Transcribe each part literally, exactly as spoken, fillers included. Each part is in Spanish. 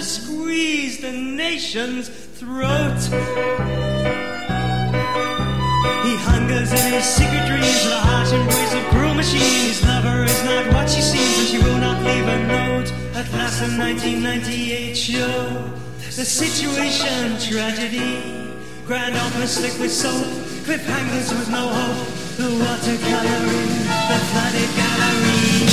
squeeze the nation's throat. He hungers in his secret dreams, the harsh embrace of cruel machines. His lover is not what she seems, and she will not leave a note. At last, the nineteen ninety-eight show, the situation tragedy. Grand opera slick with soap, cliffhangers with no hope. The watercoloring, the flooded gallery.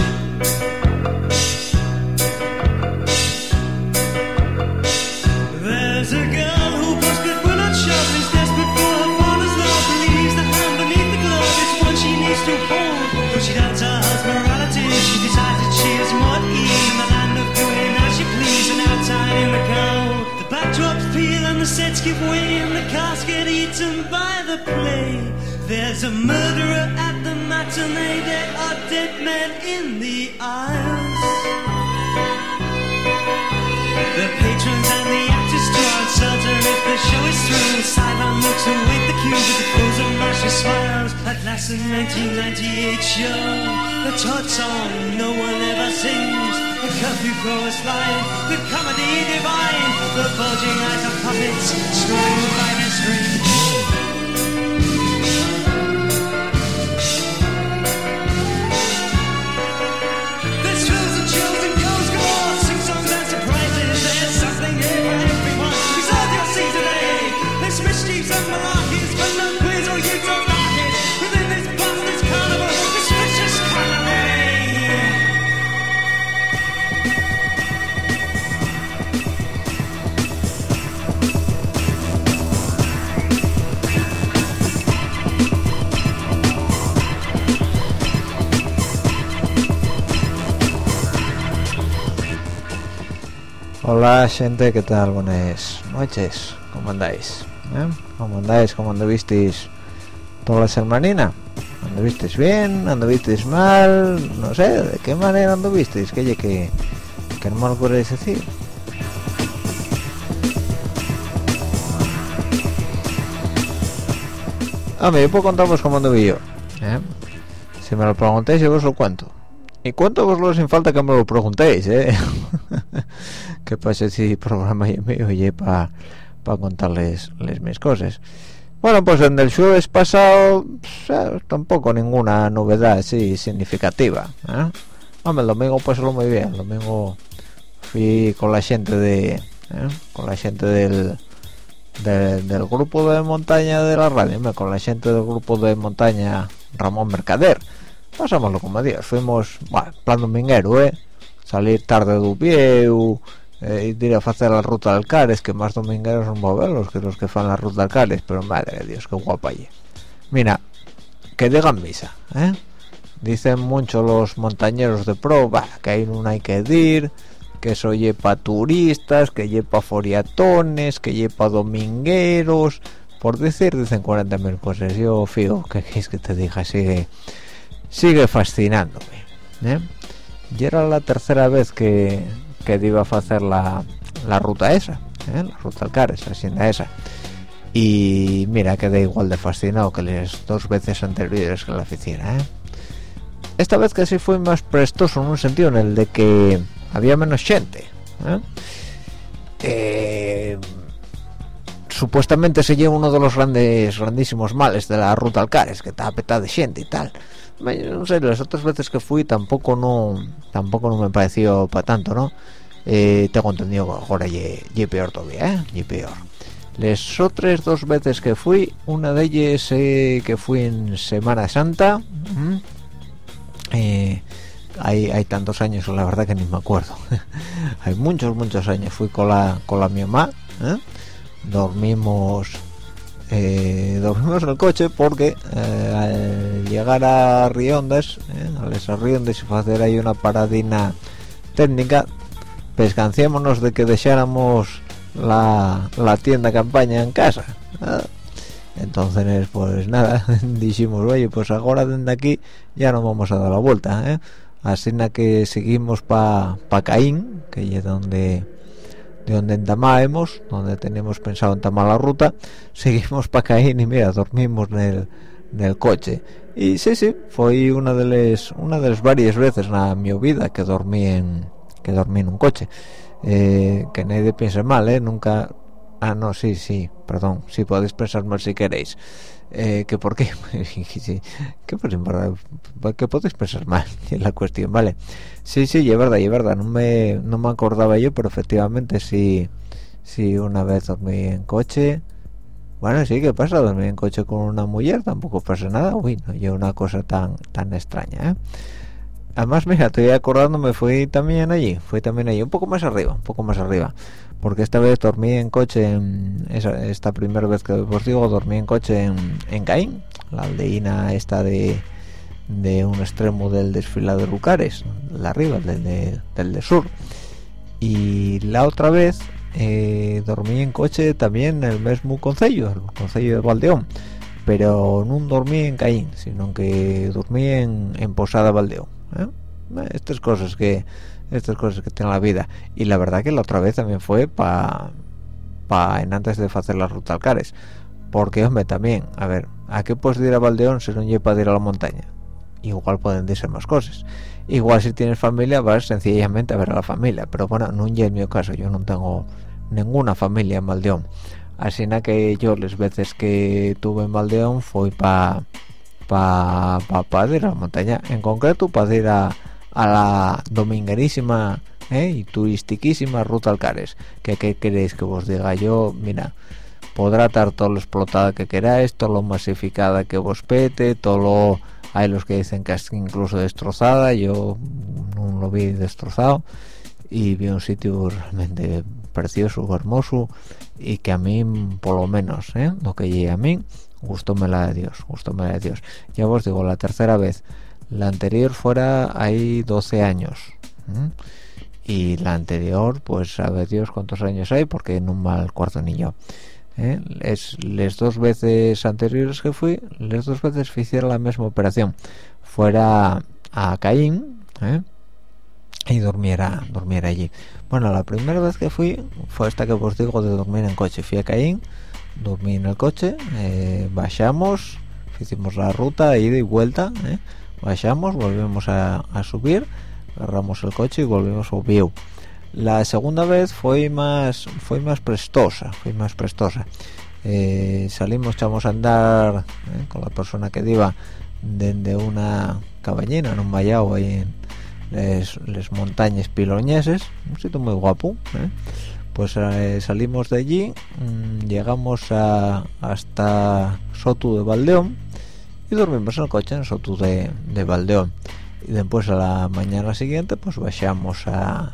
There's a girl who busted will not show, is desperate for her father's love. Believes the hand beneath the glove is what she needs to hold. But she doubts her husband's morality. She decides that she is more at ease in the land of doing as she please. And outside in the cold, the backdrops peel and the sets give way, and the cast get eaten by the play. There's a murderer at the matinee, there are dead men in the aisles. The patrons and the actors draw uncertain if the show is through. Sideline looks await the cue with the frozen mashy smiles. At last, the nineteen ninety-eight show, the Todd song no one ever sings. The curfew chorus line, the comedy divine. The bulging eyes of puppets screwing by the strings. Mischiefs and malarkeys, but no quiz or you don't like it. Within this bastard's carnival, this vicious Hola gente, ¿qué tal? Buenas noches, ¿cómo andáis? ¿Eh? ¿Cómo andáis? ¿Cómo andavisteis toda la semanina? ¿Andavisteis bien? ¿Andavisteis mal? No sé, ¿de qué manera andavisteis? ¿Qué, que, que no me lo podéis decir? A mí, yo puedo contaros cómo anduve yo, ¿eh? Si me lo preguntáis, yo os lo cuento. Y cuento voslo sin falta que me lo preguntéis, ¿eh? Que pasa si el programa yo me oye para pa contarles les mis cosas. Bueno, pues en el show es pasado, pues, tampoco ninguna novedad así significativa, ¿eh? Hombre, el domingo pasó muy bien. El domingo fui con la gente de, ¿eh? con la gente del, de, del grupo de montaña de la radio, ¿eh? Con la gente del grupo de montaña Ramón Mercader. Pasámoslo como Dios, fuimos, bueno, plan dominguero, ¿eh? Salir tarde de Ubieu, eh, ir a hacer la ruta de Alcares, que más domingueros son movelos que los que fan la ruta de Alcares, pero madre de Dios, qué guapa allí. Mira, que digan misa, ¿eh? Dicen mucho los montañeros de pro, bah, que ahí no hay que ir, que eso lleva turistas, que lleva foriatones, que lleva domingueros, por decir, dicen cuarenta mil cosas. Yo fijo, que quieres que te diga, sigue... sigue fascinándome, ¿eh? Y era la tercera vez que, que iba a hacer la, la ruta esa, ¿eh? La ruta Alcares, la hacienda esa, y mira, quedé igual de fascinado que las dos veces anteriores que la hiciera, ¿eh? Esta vez que sí fue más prestoso, en un sentido en el de que había menos gente, ¿eh? Eh, supuestamente se lleva uno de los grandes grandísimos males de la ruta Alcares, que está petada de gente y tal. No sé, las otras veces que fui tampoco no tampoco no me pareció para tanto, ¿no? Eh, tengo entendido que ahora y peor todavía, ¿eh? Y peor. Las otras dos veces que fui, una de ellas eh, que fui en Semana Santa, ¿m? eh, hay, hay tantos años, la verdad que ni me acuerdo. Hay muchos, muchos años. Fui con la con la mi mamá, ¿eh? Dormimos... Eh, dormimos en el coche porque eh, al llegar a Riondas, eh, a esas Riondas y hacer ahí una paradina técnica, pescanciémonos de que dejáramos la, la tienda campaña en casa, ¿eh? Entonces pues nada, dijimos, oye, pues ahora desde aquí ya no vamos a dar la vuelta, ¿eh? Así que seguimos para pa Caín, que es donde de donde entamábamos, donde teníamos pensado entamar la ruta, seguimos para Caín y mira, dormimos en el, en el coche. Y sí, sí, fue una de las una de las varias veces en mi vida que dormí en que dormí en un coche. eh, que nadie piense mal, ¿eh? Nunca... Ah, no, sí, sí, perdón, sí podéis pensar mal si queréis. Eh, que por qué sí, que pues en verdad que podéis pensar mal es la cuestión, vale. Sí, sí, es verdad, es verdad, no me no me acordaba yo, pero efectivamente sí, sí, una vez dormí en coche. Bueno, sí, ¿qué pasa? Dormí en coche con una mujer, tampoco pasa nada. Uy, no, yo una cosa tan tan extraña, ¿eh? Además, mira, estoy acordándome, fui también allí, fui también allí, un poco más arriba, un poco más arriba, porque esta vez dormí en coche, en esa, esta primera vez que os digo, dormí en coche en, en Caín, la aldeína esta de, de un extremo del desfilado de Lucares, la arriba, del de, del de sur. Y la otra vez eh, dormí en coche también en el mismo concello, el concello de Valdeón, pero no dormí en Caín, sino que dormí en, en Posada Valdeón. ¿Eh? Estas cosas que estas cosas que tiene la vida. Y la verdad que la otra vez también fue para pa en antes de hacer la ruta al Cares, porque hombre también, a ver, ¿a qué puedes ir a Valdeón si no lleva para ir a la montaña? Igual pueden decir más cosas, igual si tienes familia vas sencillamente a ver a la familia, pero bueno, no es mi caso, yo no tengo ninguna familia en Valdeón, así na que yo las veces que tuve en Valdeón fue para para pa, pa ir a la montaña, en concreto para ir a, a la dominguerísima ¿eh? y turistiquísima ruta al Cares. que qué queréis que vos diga yo? Mira, podrá estar todo lo explotada que queráis, todo lo masificada que vos pete, todo lo... hay los que dicen que es incluso destrozada, yo no lo vi destrozado y vi un sitio realmente precioso, hermoso, y que a mí por lo menos ¿eh? lo que llegue a mí gustóme la de Dios, gustóme la de Dios. Ya os digo, la tercera vez, la anterior fuera hay doce años ¿eh? y la anterior pues sabe Dios cuántos años hay, porque no mal cuarto ni yo ¿eh? Es las dos veces anteriores que fui, las dos veces hicieron la misma operación, fuera a Caín ¿eh? y durmiera durmiera allí. Bueno, la primera vez que fui fue esta que os digo de dormir en coche. Fui a Caín, dormí en el coche, eh, bajamos, hicimos la ruta ida y vuelta, ¿eh? bajamos, volvimos a, a subir, agarramos el coche y volvimos a Viu. La segunda vez fue más fue más prestosa, fue más prestosa. Eh, salimos, echamos a andar ¿eh? con la persona que iba desde una cabañina en un vallado ahí en les, les montañas piloñeses, un sitio muy guapo, ¿eh? Pues eh, salimos de allí, mmm, llegamos a, hasta Soto de Valdeón y dormimos en el coche en Soto de, de Valdeón. Y después a la mañana siguiente pues bajamos a,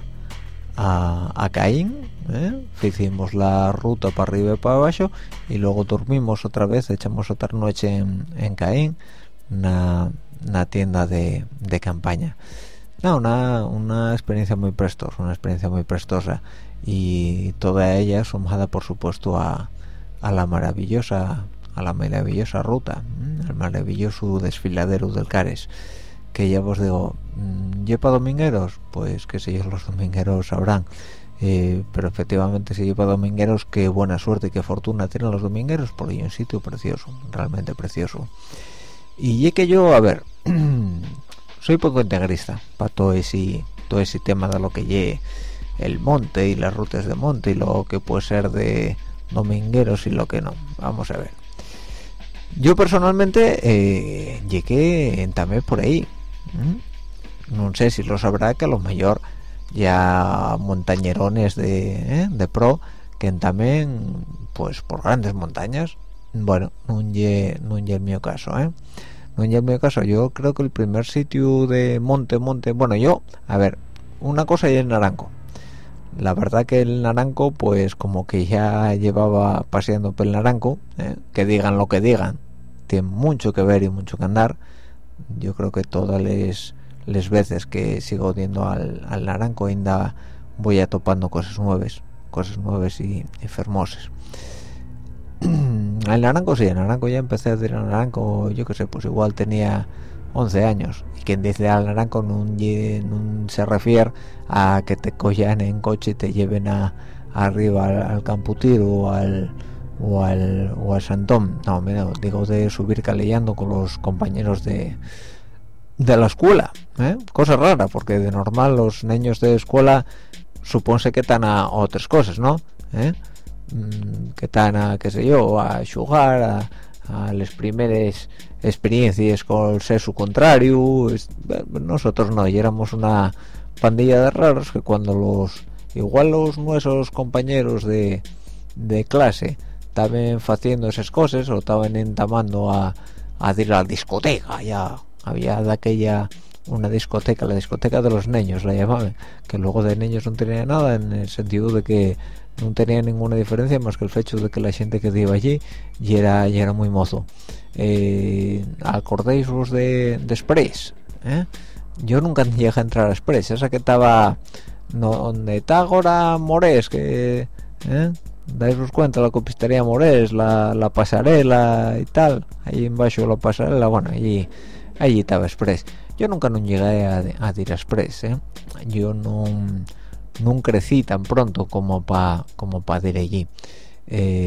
a, a Caín, ¿eh? hicimos la ruta para arriba y para abajo y luego dormimos otra vez, echamos otra noche en, en Caín, una, una tienda de, de campaña. No, una, una experiencia muy prestosa, una experiencia muy prestosa. Y toda ella sumada por supuesto a, a la maravillosa a la maravillosa ruta, al maravilloso desfiladero del Cares, que ya os digo, ¿lleva domingueros? Pues que sé yo, los domingueros sabrán, eh, pero efectivamente si lleva domingueros, qué buena suerte y qué fortuna tienen los domingueros, porque hay un sitio precioso, realmente precioso. Y es que yo, a ver, soy poco integrista para todo ese todo ese tema de lo que lleve el monte y las rutas de monte y lo que puede ser de domingueros y lo que no. Vamos a ver, yo personalmente eh, llegué también por ahí, ¿Mm? no sé si lo sabrá, que a lo mejor ya montañerones de, ¿eh? de pro que también pues por grandes montañas. Bueno, no es no es el mío caso, ¿eh? no es el mío caso. Yo creo que el primer sitio de monte monte bueno, yo, a ver, una cosa es el Naranco. La verdad que el Naranco pues como que ya llevaba paseando por el Naranco, ¿eh? que digan lo que digan, tiene mucho que ver y mucho que andar. Yo creo que todas las les veces que sigo yendo al, al Naranco ainda voy a topando cosas nuevas cosas nuevas y, y fermosas. El Naranco sí, el Naranco ya empecé a decir al Naranco, yo qué sé, pues igual tenía once años, y quien dice al Naranco no, no se refiere a que te cojan en coche y te lleven a, a arriba al, al Camputiro o al o al o al Santón. No, mira, digo de subir calellando con los compañeros de de la escuela, ¿eh? Cosa rara, porque de normal los niños de escuela supónse que están a otras cosas, ¿no? ¿Eh? Que están a, qué sé yo, a jugar a, a las primeras experiencias con el sexo contrario. Nosotros no, y éramos una pandilla de raros que cuando los igual los nuestros compañeros de, de clase estaban haciendo esas cosas o estaban entamando a, a ir a la discoteca, ya había de aquella una discoteca, la discoteca de los niños la llamaban, que luego de niños no tenía nada, en el sentido de que no tenía ninguna diferencia más que el hecho de que la gente que iba allí y era, y era muy mozo. Eh, ¿acordéis vos de, de Express? ¿Eh? Yo nunca llegué a entrar a Express, esa que estaba no, donde está ahora Morés, que ¿eh? dais vos cuenta, la copistería Morés, la, la pasarela y tal, ahí en bajo la pasarela, bueno, allí allí estaba Express. Yo nunca no llegué a, a ir a Express, ¿eh? Yo no no crecí tan pronto como para como para ir allí. Eh,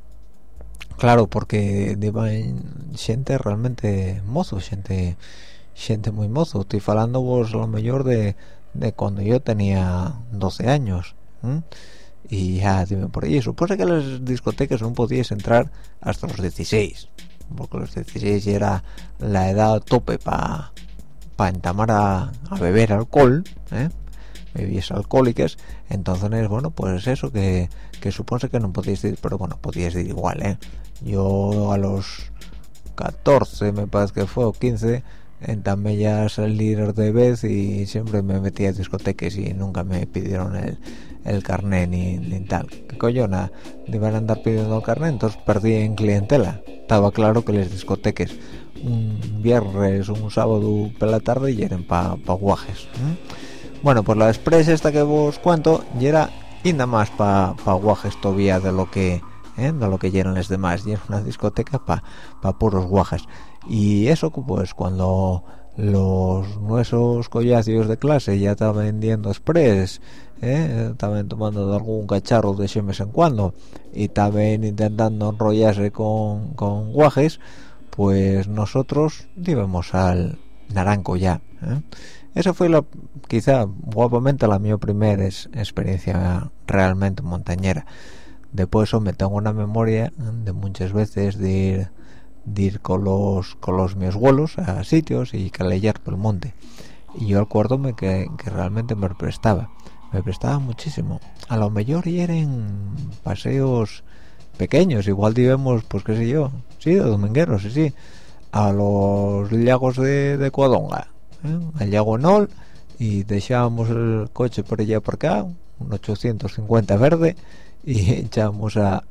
claro, porque iban gente realmente mozo, gente gente muy mozo. Estoy hablando vos a lo mejor de, de cuando yo tenía doce años, ¿eh? Y ya dime por allí. Supuse que las discotecas no podías entrar hasta los dieciséis, porque los dieciséis ya era la edad tope para pa entamar a, a beber alcohol, ¿eh? Bebidas alcohólicas. Entonces, bueno, pues eso, que, que supone que no podías ir, pero bueno, podías ir igual, ¿eh? Yo a los catorce, me parece que fue, o quince, entamé ya a salir de vez y siempre me metía a discotecas y nunca me pidieron el, el carnet ni, ni tal. ¿Qué coñona? Iban a andar pidiendo el carnet, entonces perdí en clientela. Estaba claro que las discotecas un viernes o un sábado por la tarde y eran para pa guajes, ¿eh? Bueno, pues la Express esta que vos cuento y era inda más para pa guajes todavía de lo que ¿eh? de lo que eran los demás, y era una discoteca para pa puros guajes. Y eso, pues cuando los nuestros collacios de clase ya estaban vendiendo Express, ¿eh? estaban tomando algún cacharro de ese mes en cuando y estaban intentando enrollarse con, con guajes, pues nosotros íbamos al naranco ya, ¿eh? Esa fue la, quizá guapamente la mi primera es, experiencia realmente montañera. Después me tengo una memoria de muchas veces de ir, de ir con los con los mis abuelos a sitios y calellar por el monte, y yo acuérdome que, que realmente me prestaba me prestaba muchísimo. A lo mejor y eran paseos pequeños, igual digamos, pues qué sé yo, sí, de domingueros, sí, sí, a los lagos de, de Covadonga, ¿eh? Al lago Nol, y dejábamos el coche por allá por acá, un ochocientos cincuenta verde, y echábamos a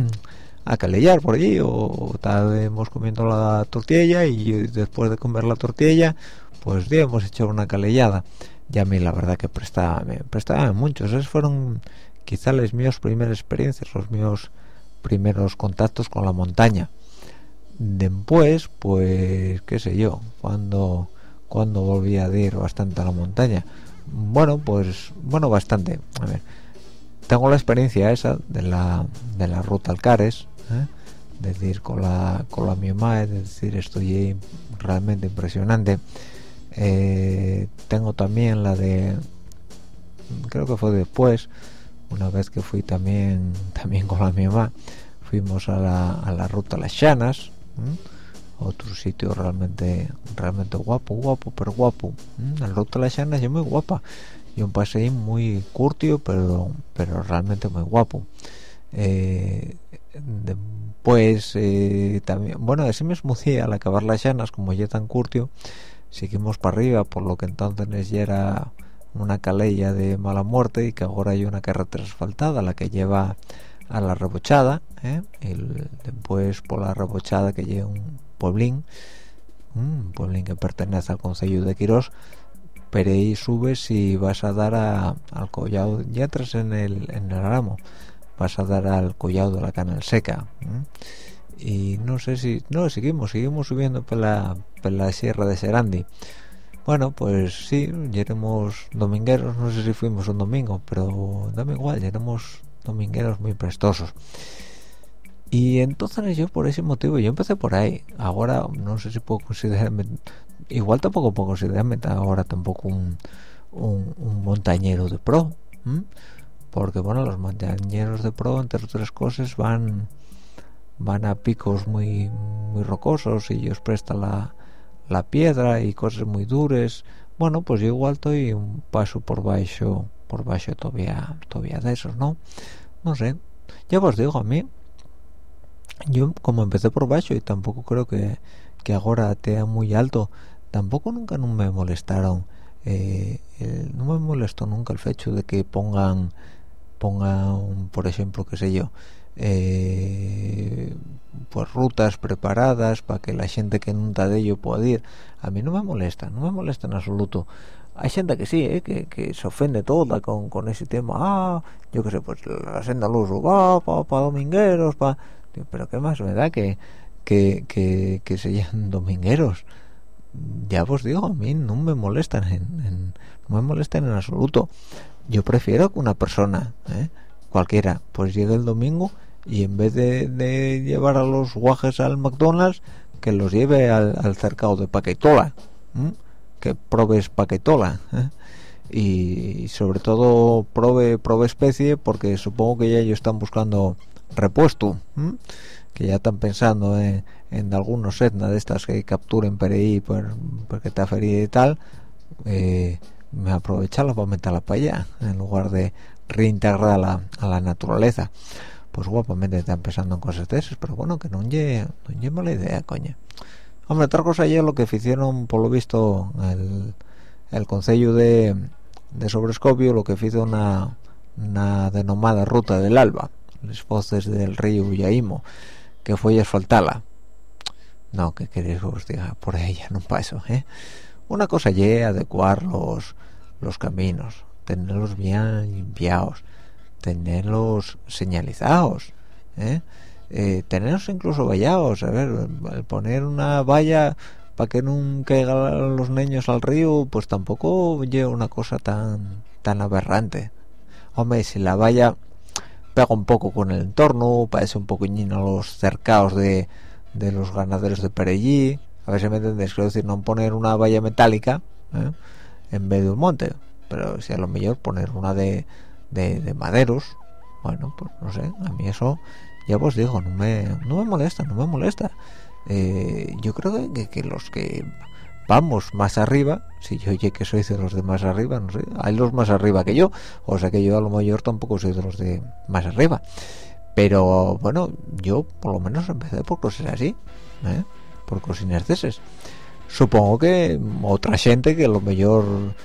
a calellar por allí, o estábamos comiendo la tortilla y después de comer la tortilla pues digamos echar una calellada. Y a mí la verdad que prestaba me prestaba mucho. Esas fueron quizá las mías primeras experiencias, los míos primeros contactos con la montaña. Después, pues qué sé yo, cuando cuando volví a ir bastante a la montaña, bueno pues bueno bastante, a ver, tengo la experiencia esa de la de la ruta Alcares, ¿eh? Es decir, con la con la mi mamá, es decir, estoy realmente impresionante. Eh, tengo también la de, creo que fue después, una vez que fui también también con la mi mamá, fuimos a la, a la ruta Las Llanas, ¿eh? Otro sitio realmente realmente guapo, guapo, pero guapo, ¿eh? La ruta Las Llanas es muy guapa y un paseo muy curtio, pero pero realmente muy guapo. Eh, después eh, también, bueno, ese mismo día al acabar Las Llanas, como ya tan curtio, seguimos para arriba por lo que entonces ya era una calella de mala muerte, y que ahora hay una carretera asfaltada la que lleva a la Rebochada, ¿eh? Y después por la Rebochada que lleva un pueblín un pueblín que pertenece al concello de Quirós, pero ahí subes y vas a dar a, al collado, ya entras en el en el Aramo, vas a dar al collado de la Canal Seca, ¿eh? Y no sé si no seguimos seguimos subiendo por la por la sierra de Serandi. Bueno, pues sí, éramos domingueros, no sé si fuimos un domingo, pero dame igual, éramos domingueros muy prestosos. Y entonces yo por ese motivo yo empecé por ahí. Ahora no sé si puedo considerarme, igual tampoco puedo considerarme ahora tampoco un, un, un montañero de pro, ¿m? Porque bueno, los montañeros de pro, entre otras cosas, van van a picos muy muy rocosos y ellos prestan la, la piedra y cosas muy duras. Bueno, pues yo igual estoy un paso por baixo por baixo todavía todavía de esos, ¿no? No sé, ya os digo, a mí yo como empecé por baixo y tampoco creo que, que ahora esté muy alto, tampoco nunca no me molestaron eh, el, no me molestó nunca el hecho de que pongan pongan por ejemplo, qué sé yo, eh, pues rutas preparadas para que la gente que nunca de ello pueda ir. A mí no me molesta, no me molesta en absoluto. Hay gente que sí, ¿eh? que, que se ofende toda con, con ese tema. Ah, yo qué sé, pues la senda luz va para pa domingueros, pa... pero qué más me da que que, que, que se llaman domingueros. Ya os digo, a mí no me molestan en, en, no me molestan en absoluto. Yo prefiero que una persona, ¿eh? cualquiera, pues llegue el domingo y en vez de, de llevar a los guajes al McDonald's, que los lleve al, al cercado de Paquetola, ¿eh? que probes Paquetola, ¿eh? y sobre todo prove prove especie, porque supongo que ya ellos están buscando repuesto, ¿eh? que ya están pensando en, en algunos etna de estas que capturen por ahí por, porque está ferida y tal, eh, me aprovecharla para meterla para allá en lugar de reintegrarla a la, a la naturaleza. Pues guapamente están pensando en cosas de esas, pero bueno, que no lleve no lleve mala idea, coño. Hombre, otra cosa ya lo que hicieron, por lo visto, el, el Concello de, de Sobrescopio, lo que hizo una, una denominada ruta del Alba, las foces del río Yaimo, que fue asfaltarla. No, que queréis que os diga, por ella no paso, ¿eh? Una cosa es adecuar los, los caminos, tenerlos bien limpiados, tenerlos señalizados, ¿eh? Eh, tenerlos incluso vallados. A ver, el poner una valla para que no caigan los niños al río, pues tampoco lleva una cosa tan tan aberrante. Hombre, si la valla pega un poco con el entorno, parece un poquillín a los cercados de, de los ganaderos de Perellí. A ver si me entendéis, quiero decir, no poner una valla metálica, ¿eh? en vez de un monte, pero si a lo mejor poner una de, de, de maderos, bueno, pues no sé, a mí eso, ya os digo, no me, no me molesta, no me molesta. Eh, yo creo que, que los que vamos más arriba, si yo oye que soy de los de más arriba, no sé, hay los más arriba que yo, o sea que yo a lo mejor tampoco soy de los de más arriba, pero bueno, yo por lo menos empecé por cosas así, ¿eh? por cocinas de esas. Supongo que otra gente que a lo mejor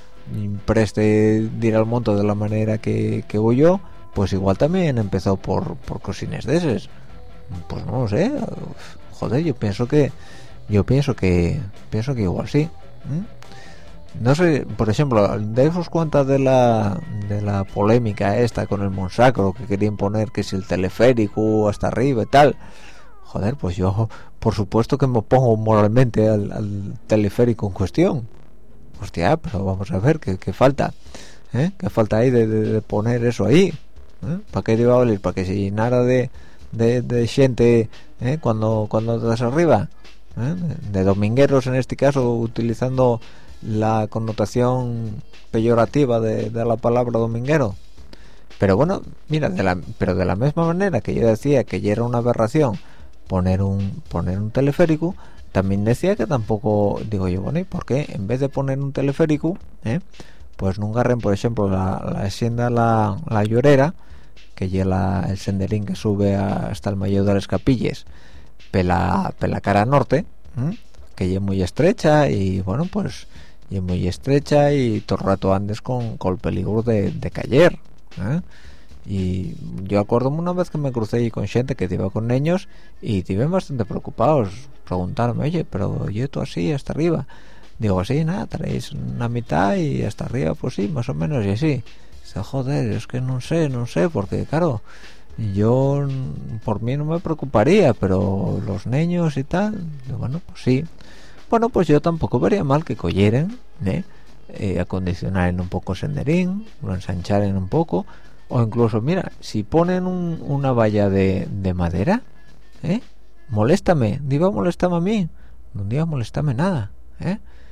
preste ir al monte de la manera que, que voy yo, pues igual también empezó por, por cocinas de esas. Pues no lo sé, joder, yo pienso que yo pienso que pienso que igual sí. ¿Mm? No sé, por ejemplo, daos cuenta de la de la polémica esta con el Monsacro, que querían poner que si el teleférico hasta arriba y tal. Joder, pues yo por supuesto que me opongo moralmente al, al teleférico en cuestión. Hostia, pero vamos a ver qué, qué falta, ¿eh? qué falta ahí de, de, de poner eso ahí, ¿eh? ¿Para qué te iba a valer? ¿Para que se llenara de de, de gente, ¿eh? cuando cuando estás arriba, ¿eh? de, de domingueros en este caso, utilizando la connotación peyorativa de, de la palabra dominguero? Pero bueno, mira, de la, pero de la misma manera que yo decía que ya era una aberración poner un poner un teleférico, también decía que tampoco, digo yo, bueno, ¿y por qué en vez de poner un teleférico, ¿eh? pues no agarren, por ejemplo, la, la hacienda la, la Llorera, que lleva el senderín que sube hasta el Mayor de las Capillas, pela, pela cara norte, ¿eh? que ya es muy estrecha y bueno, pues y muy estrecha y todo el rato andes con, con el peligro de, de caer, ¿eh? Y yo acuerdo una vez que me crucé ahí con gente que iba con niños y te iban bastante preocupados, preguntarme, oye, pero yo esto así hasta arriba. Digo, así, nada, traéis una mitad y hasta arriba, pues sí, más o menos, y así. Dice, joder, es que no sé, no sé, porque claro, yo por mí no me preocuparía, pero los niños y tal, digo, bueno, pues sí. Bueno, pues yo tampoco vería mal que cogieren, ¿eh? Eh, acondicionaren un poco senderín, lo ensancharen un poco. O incluso, mira, si ponen un, una valla de, de madera, ¿eh? Moléstame, diga molestame a mí, no diga molestame nada, ¿eh?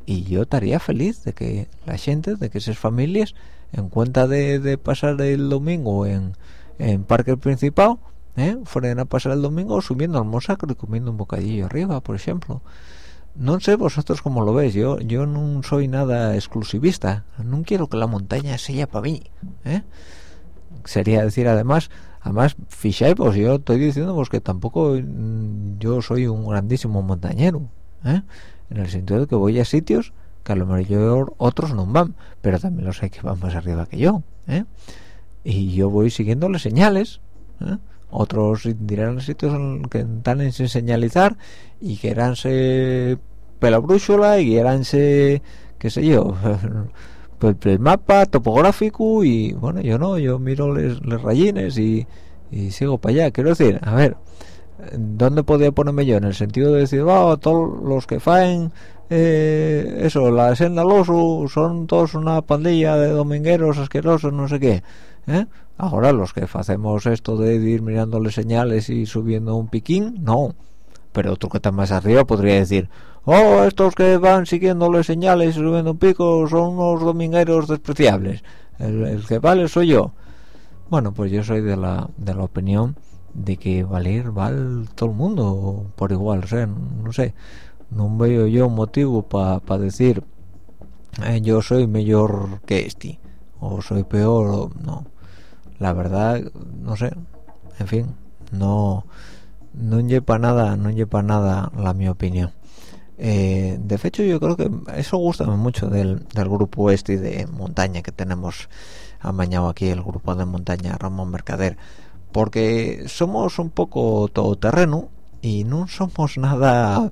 y yo estaría feliz de que la gente, de que esas familias, en cuenta de, de pasar el domingo en, en Parque Principal, ¿eh? fueran a pasar el domingo subiendo al Mosacro y comiendo un bocadillo arriba, por ejemplo. No sé vosotros cómo lo veis. Yo yo no soy nada exclusivista, no quiero que la montaña sea para mí, ¿eh? Sería decir, además además fijáis, pues yo estoy diciendo pues que tampoco mm, yo soy un grandísimo montañero, ¿eh? En el sentido de que voy a sitios que a lo mejor otros no van, pero también los hay que van más arriba que yo, ¿eh? Y yo voy siguiendo las señales, ¿eh? Otros dirán los sitios que están sin señalizar y que eranse pela brújula y eranse, qué sé yo, pues el mapa topográfico, y bueno, yo no, yo miro les, les rayines y, y sigo para allá. Quiero decir, a ver, ¿dónde podía ponerme yo? En el sentido de decir, wow, todos los que faen eh, eso, la senda al oso son todos una pandilla de domingueros asquerosos, no sé qué, ¿eh? Ahora los que hacemos esto de ir mirándole señales y subiendo un piquín, no. Pero otro que está más arriba podría decir, oh, estos que van siguiéndole señales y subiendo un pico son unos domingueros despreciables. El, el que vale soy yo. Bueno, pues yo soy de la de la opinión de que valer vale todo el mundo por igual. O sea, no sé, no veo yo un motivo para pa decir eh, yo soy mejor que este o soy peor o no. La verdad, no sé, en fin, no no lleva nada, no lleva nada la mi opinión. Eh, de hecho, yo creo que eso gusta mucho del, del grupo este de montaña que tenemos amañado aquí, el grupo de montaña Ramón Mercader, porque somos un poco todoterreno y no somos nada,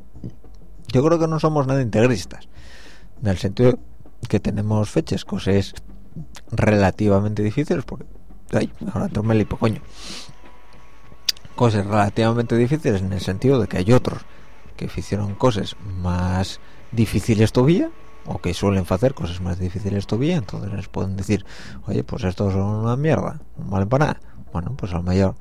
yo creo que no somos nada integristas, en el sentido que tenemos fechas, cosas relativamente difíciles, porque ay, ahora tomé el hipo, coño, cosas relativamente difíciles en el sentido de que hay otros que hicieron cosas más difíciles todavía, o que suelen hacer cosas más difíciles todavía, entonces les pueden decir, oye, pues estos son una mierda, no valen para nada. Bueno, pues a lo mejor.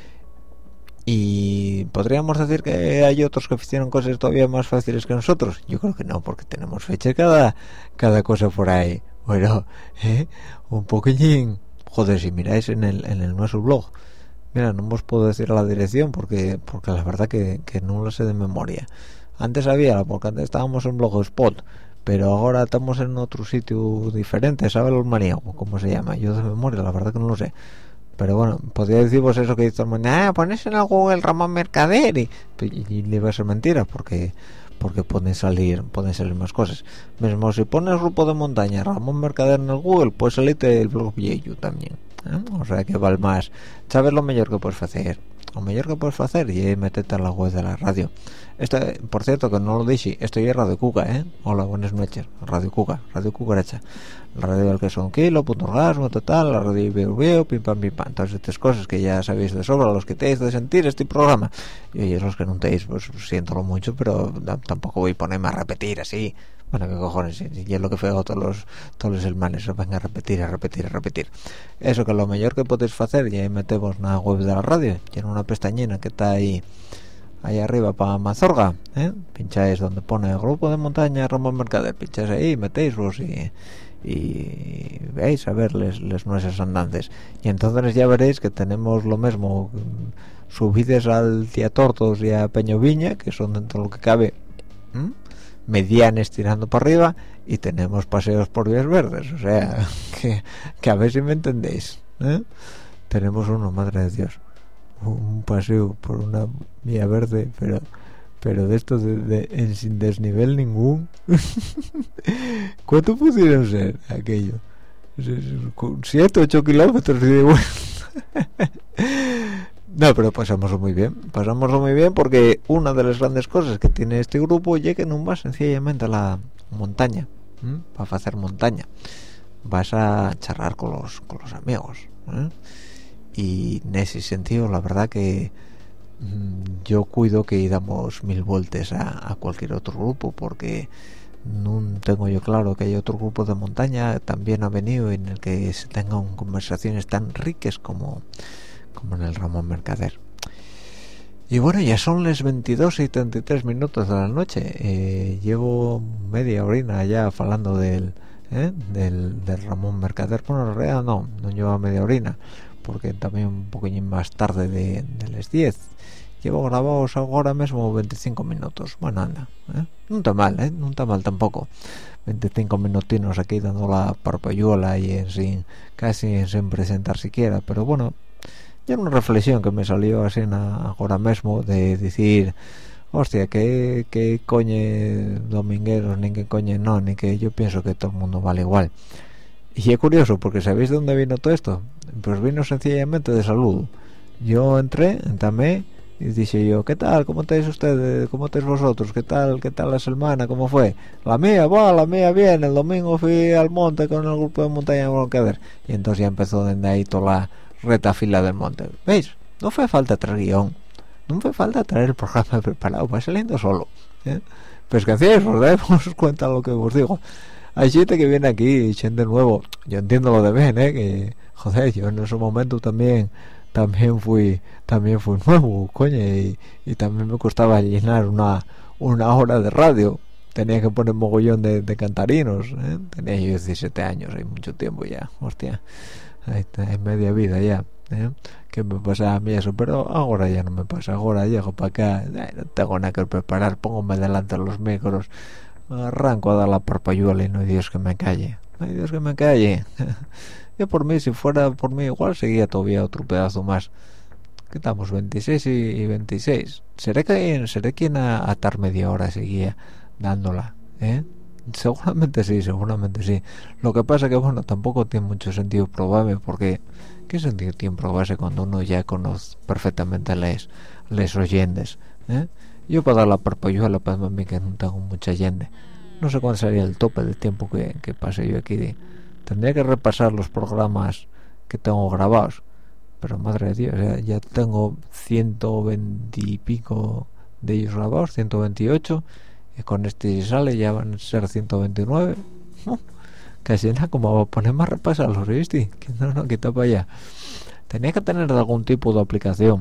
Y podríamos decir que hay otros que hicieron cosas todavía más fáciles que nosotros. Yo creo que no, porque tenemos fecha cada cada cosa por ahí. Bueno, ¿eh? Un poquillín. Joder, si miráis en el en el nuestro blog, mira, no os puedo decir la dirección porque porque la verdad que, que no la sé de memoria. Antes había, porque antes estábamos en Blogspot, pero ahora estamos en otro sitio diferente, ¿sabe el maníaco? ¿Cómo se llama? Yo de memoria, la verdad que no lo sé. Pero bueno, podría deciros eso que dice el mundo, ah, pones en el Google Ramón Mercader y, y le va a ser mentira, porque porque pueden salir pueden salir más cosas. Mismo si pones grupo de montaña Ramón Mercader en el Google, pues salite el blog viejo también, ¿eh? O sea que vale más. ¿Sabes lo mejor que puedes hacer? Lo mejor que puedes hacer y meterte a la web de la radio. Esta, por cierto, que no lo dije, estoy en Radio Cuca, ¿eh? Hola, buenas noches. Radio Cuca, Radio Cucaracha. La radio del que son kilo, punto orgasmo, total, la radio veo, veo, pim pam, pim pam. Todas estas cosas que ya sabéis de sobra, los que tenéis de sentir este programa. Y oye, los que no tenéis, pues siéntolo mucho, pero tampoco voy a ponerme a repetir así. Bueno, qué cojones, y es lo que fue todos los todos los hermanos, se van a repetir, a repetir, a repetir. Eso, que lo mejor que podéis hacer, y ahí metemos una web de la radio, tiene una pestañina que está ahí ahí arriba para Mazorga, ¿eh? Pincháis donde pone el grupo de montaña Ramón Mercader, pincháis ahí, metéislos y, y veis a ver les, les nuestras andantes, y entonces ya veréis que tenemos lo mismo subides al Tía Tortos y a Peño Viña, que son dentro de lo que cabe, ¿eh? Medianes tirando para arriba, y tenemos paseos por vías verdes, o sea que, que a ver si me entendéis, ¿eh? Tenemos uno, madre de Dios, un paseo por una vía verde, pero pero de esto de, de, en, sin desnivel ningún. ¿Cuánto pudieron ser aquello? Siete, ocho kilómetros y de vuelta. No, pero pasámoslo muy bien, pasámoslo muy bien, porque una de las grandes cosas que tiene este grupo es que no vas sencillamente a la montaña, ¿eh? Para hacer montaña, vas a charlar con los con los amigos, ¿eh? Y en ese sentido la verdad que mmm, yo cuido que damos mil vueltas a, a cualquier otro grupo, porque no tengo yo claro que hay otro grupo de montaña también ha venido en el que se tengan conversaciones tan ricas como como en el Ramón Mercader. Y bueno, ya son las veintidós y treinta y tres minutos de la noche. Eh, llevo media horina ya hablando del, ¿eh? del, del Ramón Mercader. Bueno, en realidad no, no lleva media horina, porque también un poquillo más tarde de, de las diez. Llevo grabados ahora mismo veinticinco minutos. Bueno, anda, ¿eh? No está mal, ¿eh? No está mal tampoco. veinticinco minutinos aquí dando la parpayuela y en sin, casi sin presentar siquiera. Pero bueno, ya una reflexión que me salió así ahora mismo de decir, hostia, que, que coñe domingueros, ni que coñe no, ni que yo pienso que todo el mundo vale igual. Y es curioso, porque ¿sabéis de dónde vino todo esto? Pues vino sencillamente de salud. Yo entré, entamé, y dije yo, ¿qué tal? ¿Cómo estáis ustedes? ¿Cómo estáis vosotros? ¿Qué tal? ¿Qué tal la semana? ¿Cómo fue? La mía, va, la mía bien. El domingo fui al monte con el grupo de montaña Mercader. Y entonces ya empezó desde ahí toda la reta fila del monte. ¿Veis? No fue falta traer guión. No fue falta traer el programa preparado. Va saliendo solo. ¿eh? Pues que hacéis, ¿verdad? Os cuenta lo que os digo. Hay gente que viene aquí, gente nuevo. Yo entiendo lo de Ben, ¿eh? Que, joder, yo en ese momento también... también fui también fui nuevo, coño, y, y también me costaba llenar una una hora de radio. Tenía que poner mogollón de, de cantarinos, ¿eh? Tenía yo diecisiete años, hay mucho tiempo ya, hostia, hay, hay media vida ya, ¿eh? Que me pasa a mí eso, pero ahora ya no me pasa. Ahora llego para acá, eh, no tengo nada que preparar, póngome delante de los micros, arranco a dar la parpayuela y no hay Dios que me calle, no hay Dios que me calle. Yo por mí, si fuera por mí igual, seguía todavía otro pedazo más. ¿Qué estamos? veintiséis y veintiséis. ¿Seré que seré quien a atar media hora seguía dándola? ¿Eh? Seguramente sí, seguramente sí. Lo que pasa que, bueno, tampoco tiene mucho sentido probarme, porque ¿qué sentido tiene probarse cuando uno ya conoce perfectamente a les, les oyentes? ¿Eh? Yo para dar la parpayuela, para mí que no tengo mucha gente. No sé cuál sería el tope de tiempo que, que pase yo aquí de... Tendría que repasar los programas que tengo grabados, pero madre de Dios, ya, ya tengo ciento veinte y pico de ellos grabados, ciento veintiocho, y con este si sale ya van a ser ciento veintinueve. Uh, casi nada, como a ponerme a repasarlos, ¿viste? Que no, no, quita para allá. Tenía que tener algún tipo de aplicación.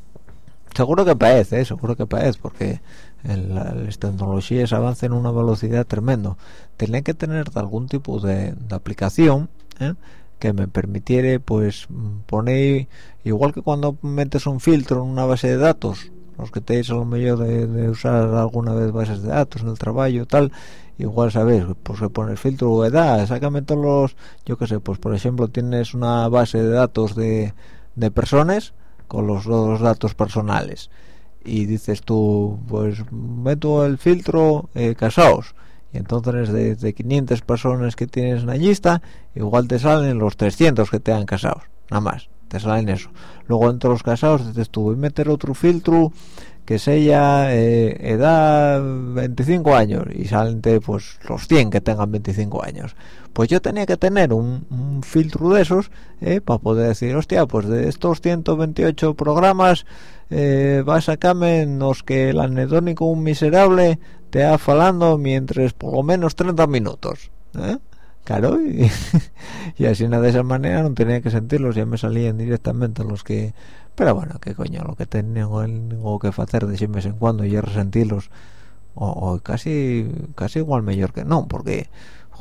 Seguro que parece, ¿eh? Seguro que parece, porque el, las tecnologías avanzan en una velocidad tremenda. Tenía que tener algún tipo de, de aplicación, ¿eh? Que me permitiera, pues, poner, igual que cuando metes un filtro en una base de datos, los que tenéis a lo mejor de, de usar alguna vez bases de datos en el trabajo tal, igual sabéis, pues se pone el filtro edad, sácame todos los, yo qué sé, pues por ejemplo tienes una base de datos de, de personas con los dos datos personales y dices tú, pues meto el filtro eh, casados, y entonces de, de quinientas personas que tienes en la lista igual te salen los trescientos que te han casados, nada más te salen eso. Luego entre los casados dices tú, voy a meter otro filtro que sea eh, edad veinticinco años, y salen pues los cien que tengan veinticinco años. Pues yo tenía que tener un, un filtro de esos eh, para poder decir, hostia, pues de estos ciento veintiocho programas eh, va a sacarme en los que el anedónico un miserable te ha falando mientras por lo menos treinta minutos, ¿eh? Claro, y, y así de esa manera no tenía que sentirlos, ya me salían directamente los que... Pero bueno, qué coño, lo que tengo que hacer de vez en cuando y resentirlos, o, o casi casi igual mejor que no, porque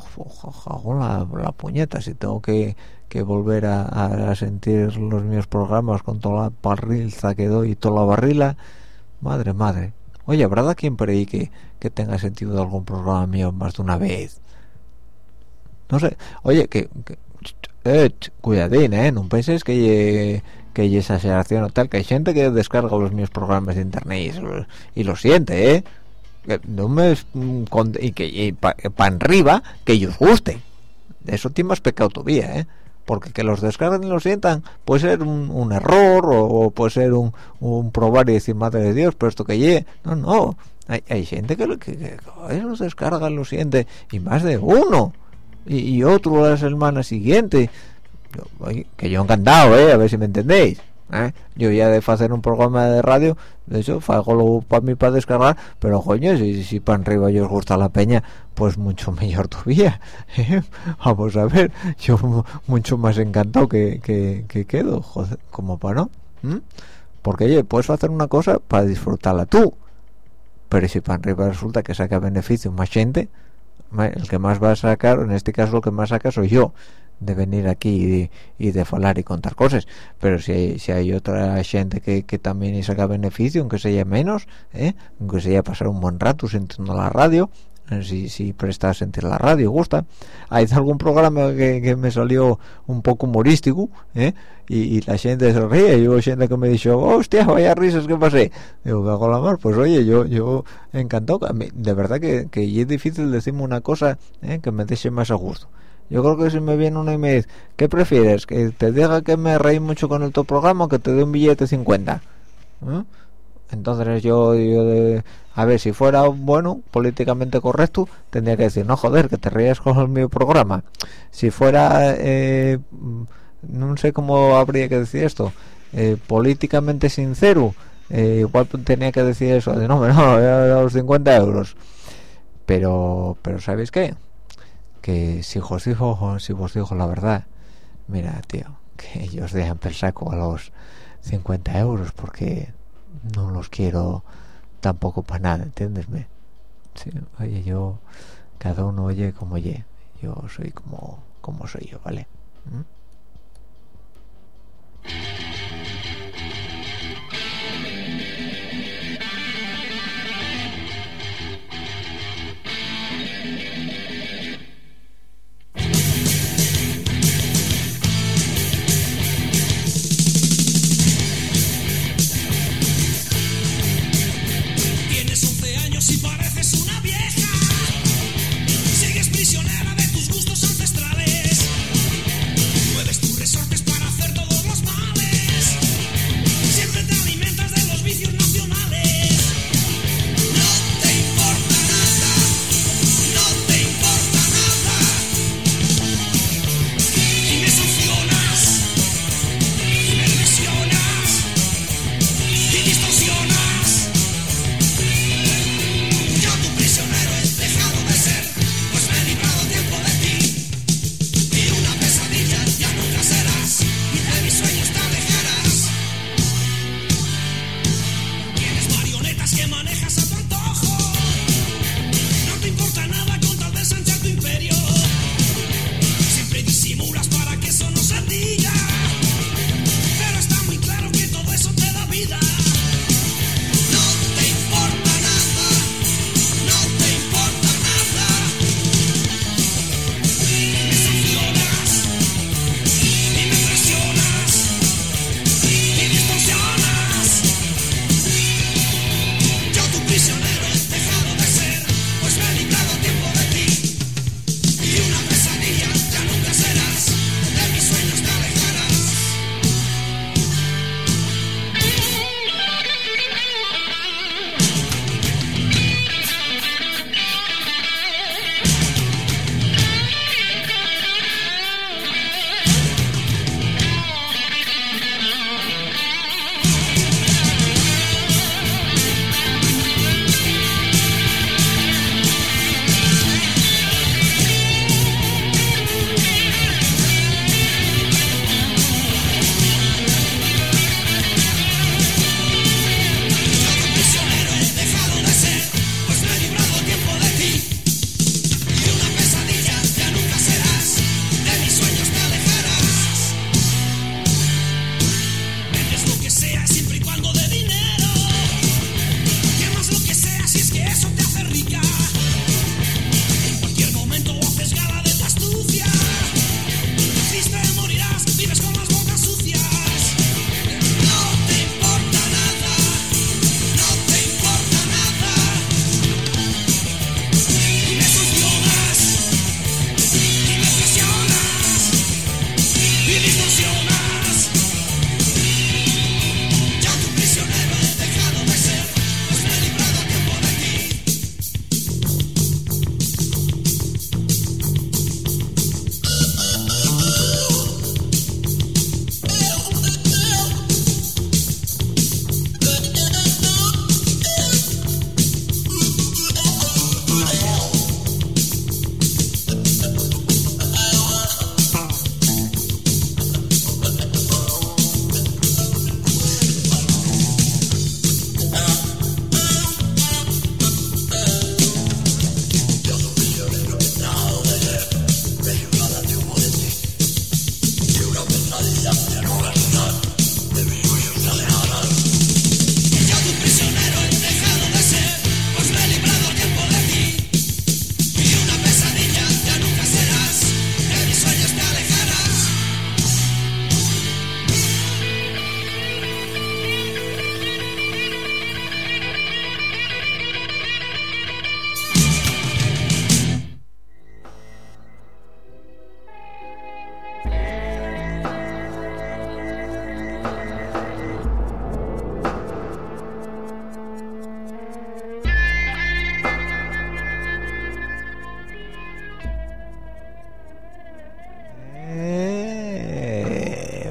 jo, la, la puñeta, si tengo que, que volver a, a sentir los míos programas con toda la parrilza que doy y toda la barrila, madre, madre. Oye, ¿habrá quien por ahí que, que tenga sentido de algún programa mío más de una vez? No sé, oye, que... que eh, cuidadín, eh, no penséis que... que hay exageración o tal, que hay gente que descarga los mismos programas de internet y lo, y lo siente, ¿eh? Que no me y que para pa arriba que ellos guste, eso tiene más pecado todavía, ¿eh? Porque que los descarguen y lo sientan puede ser un, un error o, o puede ser un, un probar y decir madre de Dios, pero esto que llegue, no, no, hay, hay gente que, que, que, que los descarga, lo siente, y más de uno, y, y otro la semana siguiente. Yo, oye, que yo encantado, eh, a ver si me entendéis, ¿eh? Yo ya de hacer un programa de radio, de eso, hago para mí para descargar, pero coño, si, si para arriba yo os gusta la peña, pues mucho mejor todavía, ¿eh? Vamos a ver, yo mucho más encantado que, que, que quedo, joder, como para no, ¿Mm? porque oye, puedes hacer una cosa para disfrutarla tú, pero si para arriba resulta que saca beneficio más gente, el que más va a sacar, en este caso lo que más saca soy yo, de venir aquí y de, y de hablar y contar cosas. Pero si hay, si hay otra gente que, que también saca beneficio, aunque sea menos, ¿eh? aunque sea pasar un buen rato sintiendo la radio, si, si presta a sentir la radio, gusta. Hay algún programa que, que me salió un poco humorístico, ¿eh? y, y la gente se ríe, y hubo gente que me dijo, hostia, vaya risas que pasé. Digo, ¿qué hago la mar? Pues oye, yo yo encantado. A mí, de verdad que, que es difícil decirme una cosa, ¿eh? que me deje más a gusto. Yo creo que si me viene uno y me dice, ¿qué prefieres? ¿Que te diga que me reí mucho con el tu programa o que te dé un billete de cincuenta? ¿Eh? Entonces yo, yo de, a ver, si fuera bueno, políticamente correcto, tendría que decir, no joder, que te rías con el mío programa. Si fuera, eh, no sé cómo habría que decir esto, eh, políticamente sincero, eh, igual tenía que decir eso, de no, no, los cincuenta euros. Pero, pero ¿sabéis qué? Que si os digo, si os digo la verdad, mira, tío, que ellos dejan per saco a los cincuenta euros porque no los quiero tampoco para nada, ¿entiendesme? Sí, oye, yo, cada uno oye como oye, yo soy como, como soy yo, ¿vale? ¿Mm?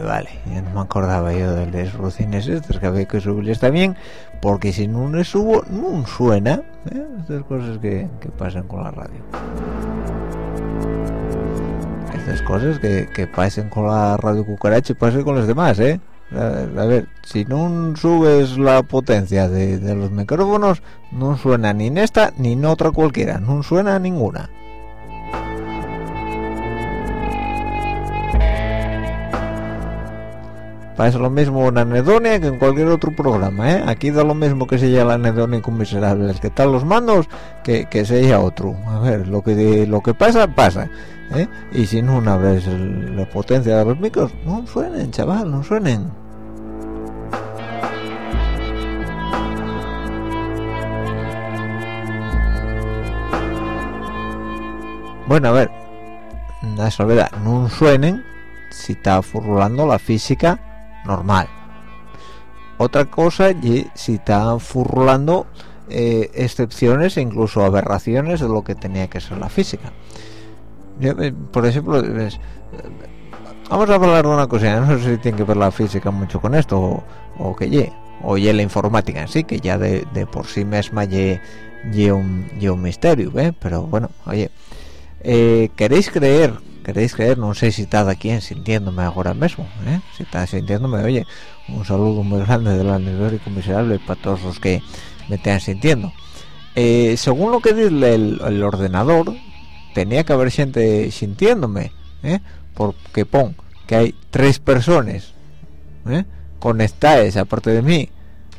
vale, ya no me acordaba yo de las rutinas estas que había que subirles también, porque si no les subo no suena, ¿eh? Estas cosas que, que pasan con la radio, estas cosas que, que pasen con la radio cucaracha y pasen con los demás, ¿eh? A, a ver, si no subes la potencia de, de los micrófonos, no suena ni en esta ni en otra cualquiera, no suena ninguna. Pasa lo mismo en anedonia que en cualquier otro programa, ¿eh? Aquí da lo mismo que sea la anedonia con miserables, que tal los mandos, que, que sea otro. A ver, lo que lo que pasa, pasa, ¿eh? Y si no abres la potencia de los micros, no suenen, chaval, no suenen. Bueno, a ver, la soledad, no suenen si está furulando la física normal. Otra cosa y si está furulando eh, excepciones e incluso aberraciones de lo que tenía que ser la física. Yo, eh, por ejemplo, es, eh, vamos a hablar de una cosa, no sé si tiene que ver la física mucho con esto o, o que ye, o ye la informática en sí, que ya de, de por sí misma ye, ye, un, ye un misterio, ¿eh? Pero bueno, oye, eh, ¿queréis creer? queréis creer, no sé si está aquí sintiéndome ahora mismo, ¿eh? Si está sintiéndome, oye, un saludo muy grande del anecdórico miserable para todos los que me estén sintiendo. Eh, según lo que dice el, el ordenador, tenía que haber gente sintiéndome, ¿eh? Porque pon que hay tres personas, ¿eh? Conectadas aparte de mí,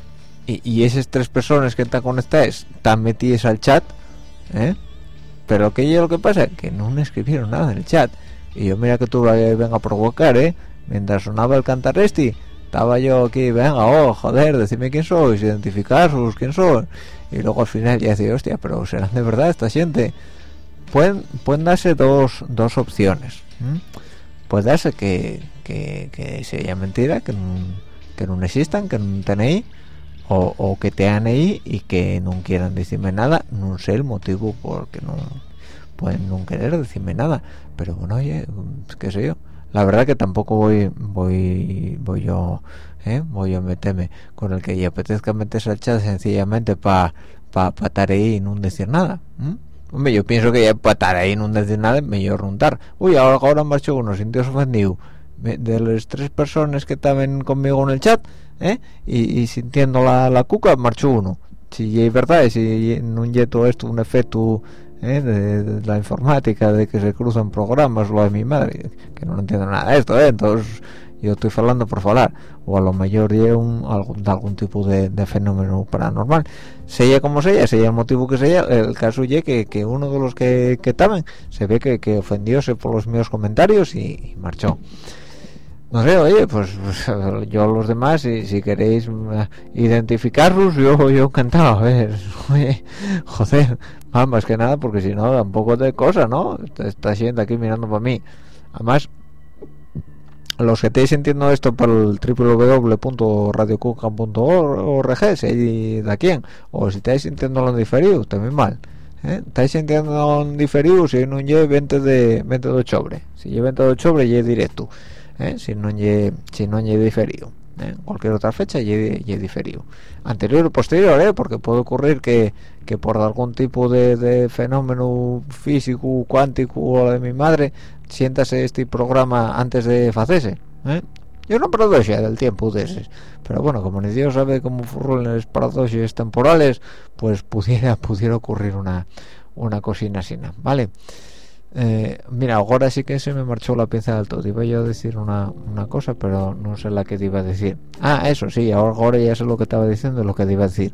y, y esas tres personas que están conectadas están metidas al chat, ¿eh? Pero que yo lo que pasa es que no me escribieron nada en el chat, y yo mira que tú venga a provocar, ¿eh? Mientras sonaba el cantar este, estaba yo aquí, venga, oh, joder, decime quién sois, identificaros quién son, y luego al final ya decía, hostia, pero serán de verdad esta gente. Pueden, pueden darse dos, dos opciones, ¿eh? Puede darse que, que, que sea mentira, que no, que no existan, que no tenéis, O, o que te han ahí y que no quieran decirme nada. No sé el motivo por que no pueden no querer decirme nada, pero bueno, oye, qué sé yo, la verdad que tampoco voy voy voy yo ¿eh? voy a meterme con el que le apetezca meterse al chat sencillamente para pa, pa estar ahí y no decir nada. ¿Mm? Hombre, yo pienso que ya para estar ahí y no decir nada es mejor runtar. Uy, ahora ahora marchó uno, sintió ofendido de las tres personas que estaban conmigo en el chat, ¿eh? y, y sintiendo la, la cuca, marchó uno. Si es verdad, si no es todo esto un efecto, ¿eh? de, de la informática, de que se cruzan programas, lo de mi madre, que no entiendo nada de esto, ¿eh? Entonces yo estoy hablando por hablar, o a lo mejor es un, algún, algún tipo de, de fenómeno paranormal, sea como sea, sea el motivo que sea. El caso es que, que uno de los que, que estaban se ve que, que ofendióse por los míos comentarios y, y marchó. No sé, oye, pues, pues yo a los demás, si, si queréis uh, identificarlos, yo yo encantado, a ver, oye, joder, ah, más que nada, porque si no, da un poco de cosa, ¿no? Está gente aquí mirando para mí. Además, los que estéis sintiendo esto por el doble u doble u doble u punto radio cuca punto org, si de quién, o si estáis sintiéndolo en diferido, también mal. ¿Eh? Estáis sintiendo en diferido si no lleve veinte de octubre, si lleve veinte de octubre, lleve directo. ¿Eh? si no lle, si no lle diferido, ¿eh? Cualquier otra fecha lle, lle diferido, anterior o posterior, ¿eh? Porque puede ocurrir que, que por algún tipo de, de fenómeno físico, cuántico o de mi madre, siéntase este programa antes de hacerse, ¿eh? Yo no paradoxia del tiempo de ese, pero bueno, como ni Dios sabe cómo furrulan las paradoxias temporales, pues pudiera pudiera ocurrir una una cosina así, ¿vale? Eh, mira, ahora sí que se me marchó la pieza del todo. Iba yo a decir una, una cosa, pero no sé la que te iba a decir. Ah, eso sí, ahora, ahora ya sé lo que estaba diciendo, lo que te iba a decir.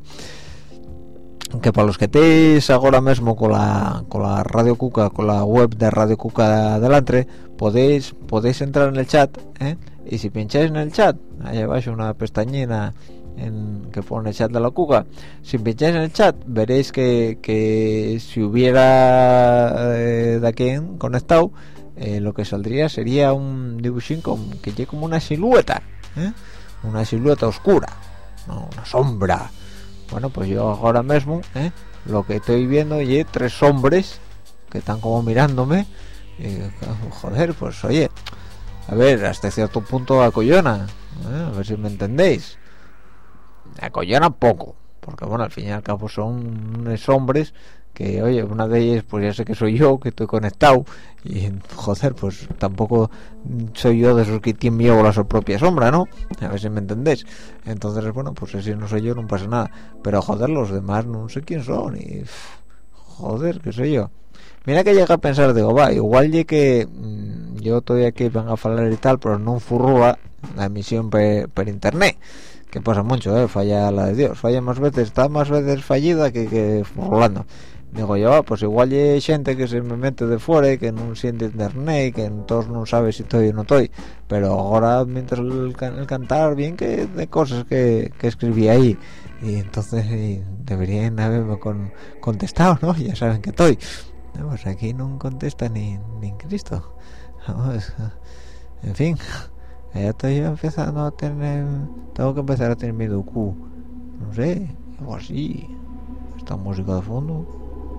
Que para los que estéis ahora mismo con la con la Radio Cuca, con la web de Radio Cuca adelante, podéis podéis entrar en el chat, ¿eh? Y si pincháis en el chat, ahí abajo una pestañina en que pone chat de la Cuca, si pincháis en el chat veréis que, que si hubiera eh, de aquí conectado, eh, lo que saldría sería un dibujín con, que lleve como una silueta, ¿eh? Una silueta oscura, ¿no? Una sombra. Bueno, pues yo ahora mismo, ¿eh? Lo que estoy viendo es tres hombres que están como mirándome, y, joder, pues oye, a ver, hasta cierto punto acollona, ¿eh? A ver si me entendéis. Acollona poco, porque bueno, al fin y al cabo son unos hombres que, oye, una de ellas pues ya sé que soy yo, que estoy conectado, y joder, pues tampoco soy yo de esos que tienen miedo a su propia sombra, ¿no? A ver si me entendéis. Entonces, bueno, pues si no soy yo no pasa nada, pero joder, los demás no sé quién son, y joder, qué sé yo. Mira que llega a pensar, digo, va, igual ya que mmm, yo estoy aquí, vengo a hablar y tal, pero no furrúa la emisión per, per internet, que pasa mucho, ¿eh? Falla la de Dios, falla más veces, está más veces fallida que, que furrulando. Digo yo, pues igual hay gente que se me mete de fuera, que no siente internet, que todos no sabe si estoy o no estoy, pero ahora mientras el, el cantar bien que de cosas que, que escribí ahí, y entonces y deberían haberme con, contestado, ¿no? Ya saben que estoy. Pues aquí no contesta ni, ni Cristo. Vamos, en fin, ya estoy empezando a tener, tengo que empezar a tener miedo Q, no sé, algo así. Esta música de fondo.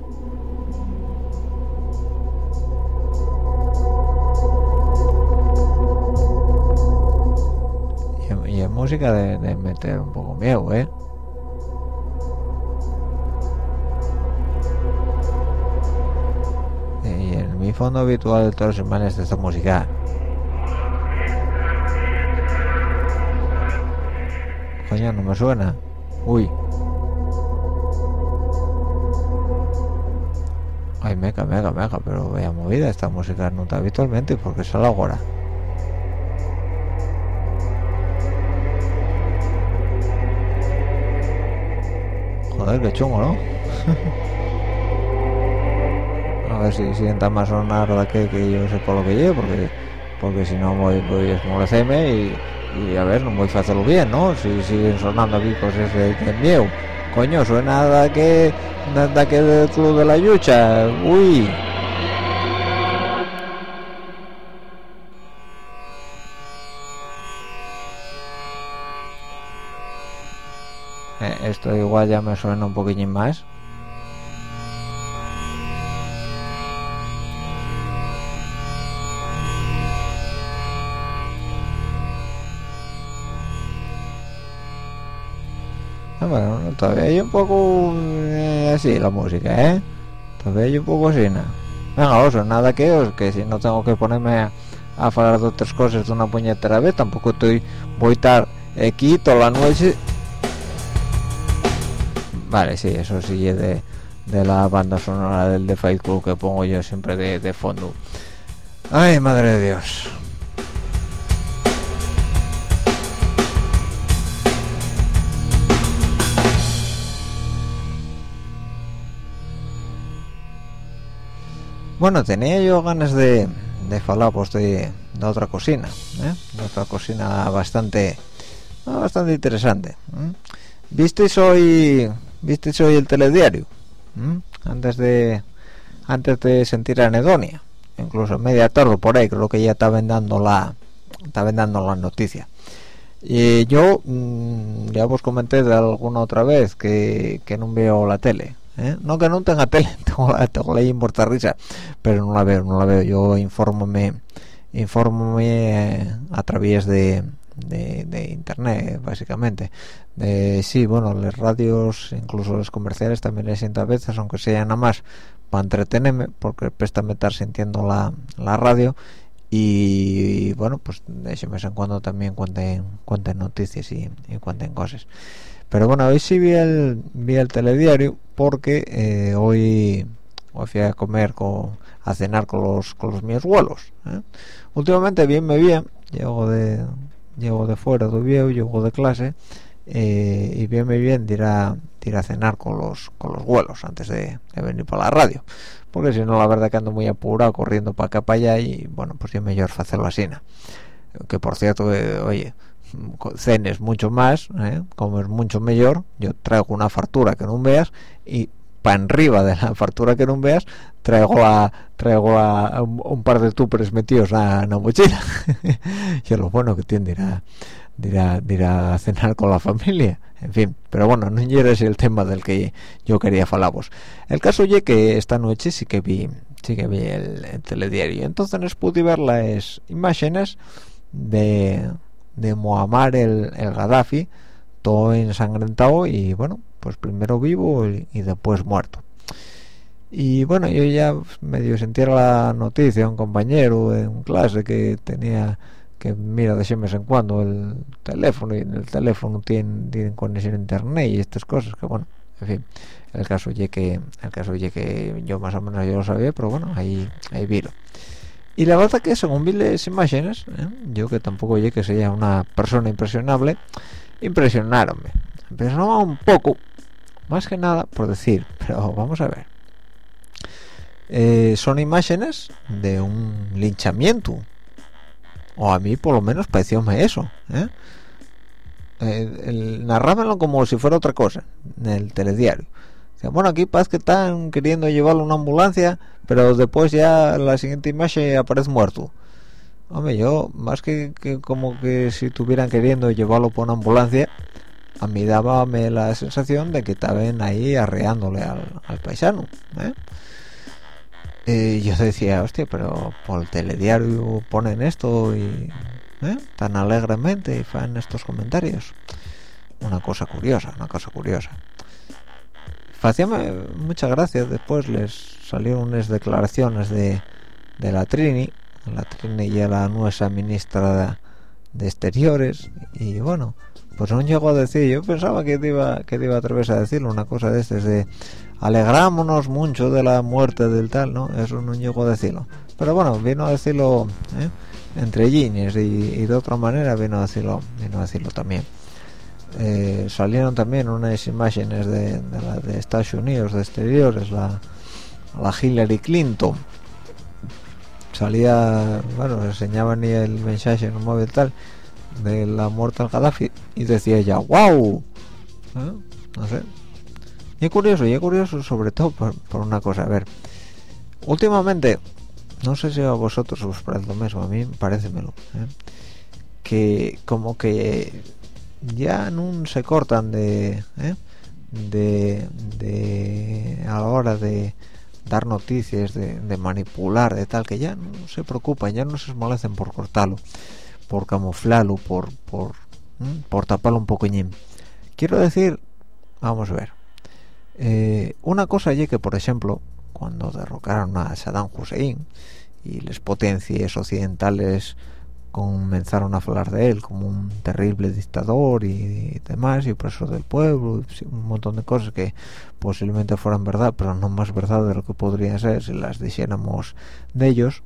Y es música de, de meter un poco miedo, ¿eh? Y en mi fondo habitual de todas las semanas de esta música. Coño, no me suena. Uy. Ay, meca, meca, meca, pero vaya movida esta música no está habitualmente porque sale ahora. Joder, qué chungo, ¿no? A ver si sienta más sonar de que, que yo sé por lo que llevo, porque porque si no voy, voy a esmorecerme y, y a ver, no voy a hacerlo bien, ¿no? Si siguen sonando aquí cosas de, de miedo. Coño, suena de que de que del club de la lucha. Uy. Eh, esto igual ya me suena un poquillín más. Bueno, todavía hay un poco eh, así la música, ¿eh? Todavía hay un poco así, ¿no? Venga, oso, nada que os, que si no tengo que ponerme a, a hablar de otras cosas de una puñetera vez, tampoco estoy, voy a estar aquí toda la noche. Vale, sí, eso sí es de, de la banda sonora del The Fight Club que pongo yo siempre de, de fondo. Ay, madre de Dios. Bueno, tenía yo ganas de, de hablar pues de, de otra cocina, ¿eh? De otra cocina bastante bastante interesante. ¿eh? ¿Visteis hoy visteis hoy el telediario? ¿eh? Antes de antes de sentir anedonia, incluso media tarde por ahí, creo que ya estaban dando la estaban dando la noticia. Y yo mmm, ya os comenté de alguna otra vez que, que no veo la tele. ¿Eh? No que no tenga tele, tengo la, tengo la risa, pero no la veo, no la veo. Yo infórmome, infórmome eh, a través de, de, de internet, básicamente. De, sí, bueno, las radios, incluso los comerciales también les siento a veces, aunque sean nada más para entretenerme, porque préstame estar sintiendo la, la radio. Y, y bueno, pues de vez en cuando también cuenten, cuenten noticias y, y cuenten cosas. Pero bueno, hoy sí vi el vi el telediario porque eh, hoy, hoy fui a comer con, a cenar con los con los míos vuelos. ¿eh? Últimamente bien me bien, llego de llego de fuera de viejo, llego de clase eh, y bien me bien de ir a, de ir a cenar con los con los vuelos antes de, de venir para la radio, porque si no la verdad que ando muy apurado corriendo para acá para allá y bueno, pues es mejor hacerlo así, ¿no? Que por cierto, eh, oye, cenes mucho más, ¿eh? Comes mucho mejor. Yo traigo una fartura que no veas y para arriba de la fartura que no veas traigo a traigo a un, un par de túperes metidos a una mochila. Y es lo bueno que tiene de ir a, de ir a, de ir a cenar con la familia, en fin. Pero bueno, no es el tema del que yo quería hablaros. El caso es que esta noche sí que vi sí que vi el, el telediario. Entonces no pude ver las imágenes de de Muammar el, el Gaddafi, todo ensangrentado y bueno, pues primero vivo y, y después muerto. Y bueno, yo ya medio sentía la noticia, un compañero en clase que tenía que mira de vez en cuando el teléfono, y en el teléfono tienen, tienen conexión a internet y estas cosas, que bueno, en fin, el caso ye que el caso ye que yo más o menos yo lo sabía, pero bueno, ahí ahí viro. Y la verdad que según vi las imágenes, ¿eh? Yo que tampoco llegué que sea una persona impresionable, impresionaronme. Impresionaba un poco, más que nada por decir, pero vamos a ver. Eh, son imágenes de un linchamiento, o a mí por lo menos parecióme eso, ¿eh? Eh, el, narrábanlo como si fuera otra cosa en el telediario. Bueno, aquí parece que están queriendo llevarlo a una ambulancia, pero después ya la siguiente imagen aparece muerto. Hombre, yo más que, que como que si estuvieran queriendo llevarlo por una ambulancia, a mí dábame la sensación de que estaban ahí arreándole al, al paisano, ¿eh? Y yo decía, hostia, pero por el telediario ponen esto y ¿eh? tan alegremente y fan estos comentarios. Una cosa curiosa, una cosa curiosa. Hacíame muchas gracias. Después les salieron unas declaraciones de, de la Trini. La Trini ya la nuestra ministra de, de Exteriores. Y bueno, pues no llegó a decir. Yo pensaba que te iba, que te iba a atreverse a decirlo. Una cosa de estas de alegrámonos mucho de la muerte del tal, ¿no? Eso no llegó a decirlo. Pero bueno, vino a decirlo ¿eh? entre líneas y, y de otra manera vino a decirlo, vino a decirlo también. Eh, salieron también unas imágenes de, de, la, de Estados Unidos de Exteriores, la, la Hillary Clinton. Salía, bueno, enseñaban y el mensaje en un móvil tal de la muerte al Gaddafi y decía ya, wow, ¿eh? No sé. Y es curioso, y es curioso sobre todo por, por una cosa, a ver, últimamente, no sé si a vosotros os parece lo mismo, a mí parécemelo, ¿eh? Que como que ya no se cortan de, ¿eh? de de a la hora de dar noticias, de, de manipular, de tal, que ya no se preocupan, ya no se esmolecen por cortarlo, por camuflarlo, por por ¿eh? por taparlo un poquillín. Quiero decir, vamos a ver, eh, una cosa es que, por ejemplo, cuando derrocaron a Saddam Hussein y las potencias occidentales comenzaron a hablar de él como un terrible dictador y, y demás, y opresor del pueblo, y un montón de cosas que posiblemente fueran verdad, pero no más verdad de lo que podrían ser si las dijéramos de ellos.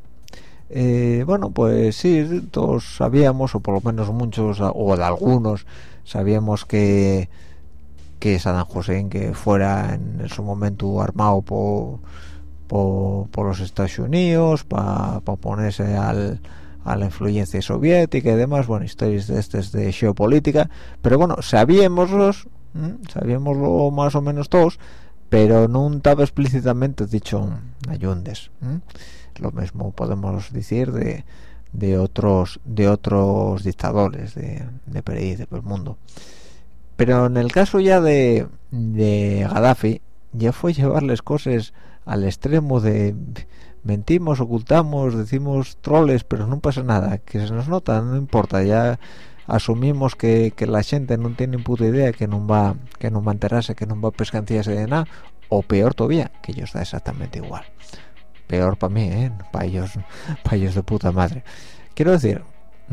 Eh, bueno, pues sí, todos sabíamos, o por lo menos muchos, o de algunos, sabíamos que que Saddam Hussein, que fuera en su momento armado por, por, por los Estados Unidos para pa oponerse al a la influencia soviética y demás, bueno, historias de estas de geopolítica, pero bueno, sabíamoslos, ¿eh? sabíamoslo más o menos todos, pero no estaba explícitamente dicho ayundes, ¿eh? Lo mismo podemos decir de, de otros de otros dictadores de, de países del mundo, pero en el caso ya de, de Gaddafi ya fue llevarles cosas al extremo de mentimos, ocultamos, decimos troles, pero no pasa nada, que se nos nota, no importa, ya asumimos que, que la gente no tiene puta idea, que no va que no va a enterarse, que no va a pescancillarse de nada, o peor todavía, que ellos da exactamente igual, peor para mí, ¿eh? para ellos, para ellos de puta madre. Quiero decir,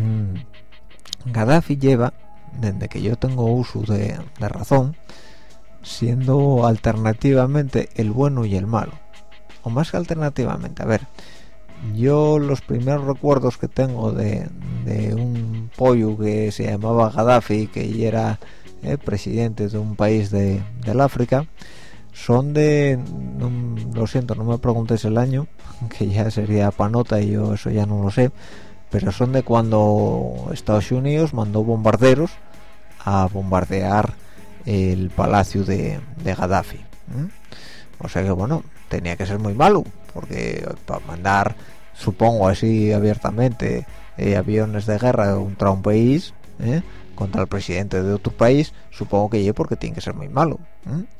mmm, Gaddafi lleva, desde que yo tengo uso de, de razón, siendo alternativamente el bueno y el malo. O más que alternativamente, a ver, yo los primeros recuerdos que tengo de, de un pollo que se llamaba Gaddafi, que era eh, presidente de un país de, del África, son de, no, lo siento, no me preguntéis el año, que ya sería panota y yo eso ya no lo sé, pero son de cuando Estados Unidos mandó bombarderos a bombardear el palacio de, de Gaddafi, ¿eh? O sea que bueno, tenía que ser muy malo, porque para mandar, supongo así abiertamente, eh, aviones de guerra contra un país, ¿eh? contra el presidente de otro país, supongo que yo porque tiene que ser muy malo, ¿eh?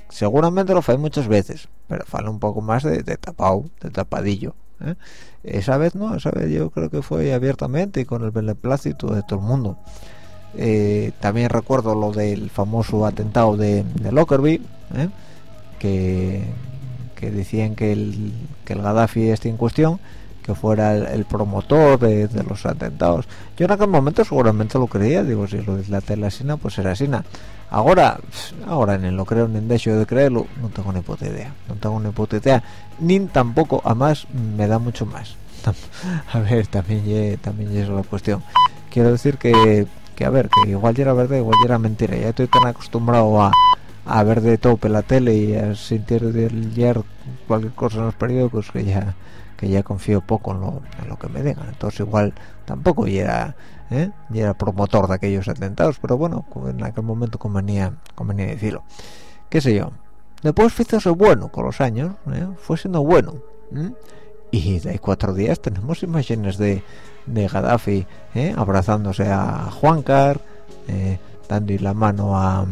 seguramente lo fue muchas veces, pero fue un poco más de, de tapado, de tapadillo, ¿eh? Esa vez no, esa vez yo creo que fue abiertamente y con el beneplácito de todo el mundo. Eh, también recuerdo lo del famoso atentado de, de Lockerbie, ¿eh? que, que decían que el, que el Gaddafi este en cuestión que fuera el, el promotor de, de los atentados. Yo en aquel momento seguramente lo creía, digo, si lo dice la tela asina, pues era asina. Ahora, ahora ni lo creo ni dejo de creerlo, no tengo ni puta idea, no tengo ni puta idea, ni tampoco, además me da mucho más. A ver, también ye, también ye es la cuestión. Quiero decir que, que a ver, que igual ya era verdad, igual ya era mentira. Ya estoy tan acostumbrado a, a ver de todo por la tele y a sentir de leer cualquier cosa en los periódicos que ya que ya confío poco en lo, en lo que me digan. Entonces igual tampoco ya era, ¿eh? ya era promotor de aquellos atentados, pero bueno, en aquel momento convenía, convenía decirlo. Qué sé yo. Después fíjese bueno con los años, ¿eh? Fue siendo bueno, ¿eh? Y de ahí cuatro días tenemos imágenes de, de Gaddafi, ¿eh? abrazándose a Juancar, eh, dando la mano a,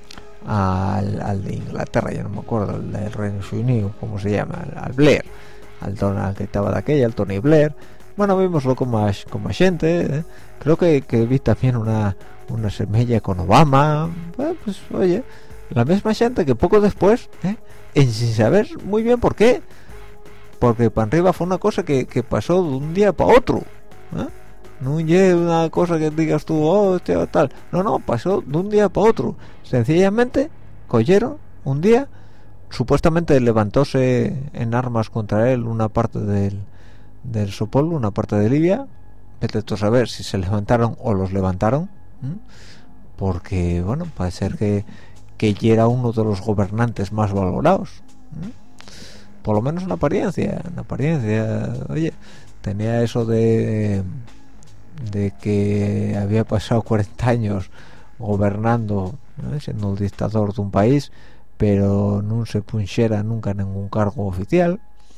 a al, al de Inglaterra, ya no me acuerdo, el del Reino Unido, ¿cómo se llama? Al, al Blair, al Donald que estaba de aquella, al Tony Blair. Bueno, vimoslo como como gente, ¿eh? Creo que, que vi también una una semilla con Obama. Bueno, pues oye, la misma gente que poco después, ¿eh? y sin saber muy bien por qué, porque para arriba fue una cosa que, que pasó de un día para otro, ¿eh? No es una cosa que digas tú, oh, este, tal. No, no, pasó de un día para otro. Sencillamente cogieron un día, supuestamente levantóse en armas contra él una parte del del su pueblo, una parte de Libia. Vete tú a saber si se levantaron o los levantaron, ¿eh? Porque bueno, puede ser que que ya era uno de los gobernantes más valorados, ¿eh? Por lo menos en apariencia, en apariencia, oye, tenía eso de de que había pasado cuarenta años gobernando, ¿eh? siendo el dictador de un país, pero no se punchera nunca ningún cargo oficial,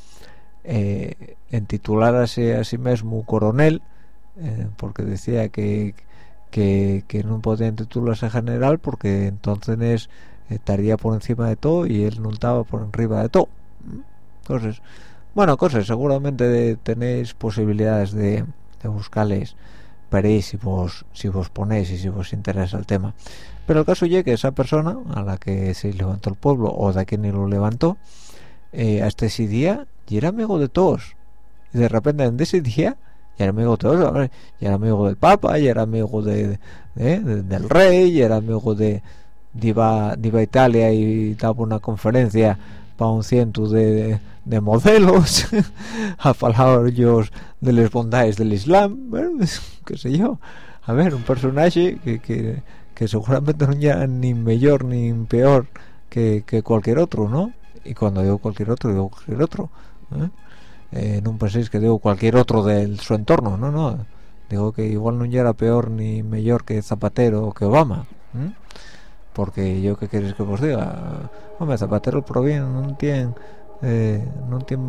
eh, en titularse a sí mismo coronel, eh, porque decía que, que que no podía titularse general porque entonces estaría por encima de todo y él no estaba por arriba de todo. Entonces, bueno, cosas, seguramente tenéis posibilidades de, de buscarles, veréis si vos si vos ponéis y si vos interesa el tema. Pero el caso es que esa persona a la que se levantó el pueblo o de quien ni lo levantó, eh, hasta ese día y era amigo de todos, y de repente en ese día ya era amigo de todos, ya era amigo del Papa, ya era amigo de, de, de del rey, ya era amigo de de iba, de iba a Italia y daba una conferencia para un ciento de, de modelos a hablar ellos de las bondades del Islam, bueno, qué sé yo, a ver, un personaje que, que, que seguramente no era ni mejor ni peor que, que cualquier otro, ¿no? Y cuando digo cualquier otro, digo cualquier otro, ¿eh? Eh, no penséis que digo cualquier otro de su entorno, no, no, digo que igual no era peor ni mejor que Zapatero o que Obama, ¿eh? Porque yo qué queréis que os diga, hombre, Zapatero proviene, no tiene eh, no tiene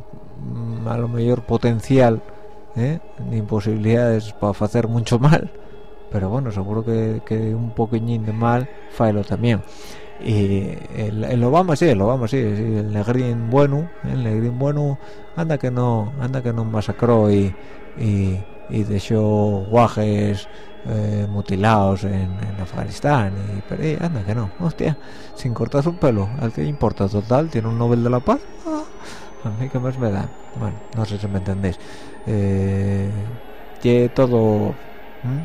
a lo mejor potencial, ¿eh? ni posibilidades para hacer mucho mal, pero bueno, seguro que, que un poquillín de mal failo también. Y el, el Obama sí, el Obama sí, sí, el negrín bueno, el negrín bueno anda que no, anda que no masacró y y, y dejó guajes eh, mutilados en, en Afganistán y pero eh, anda que no, hostia, sin cortarse un pelo, ¿al que importa? Total, tiene un Nobel de la Paz, ah, a mí qué más me da, bueno, no sé si me entendéis, eh, que todo, ¿eh?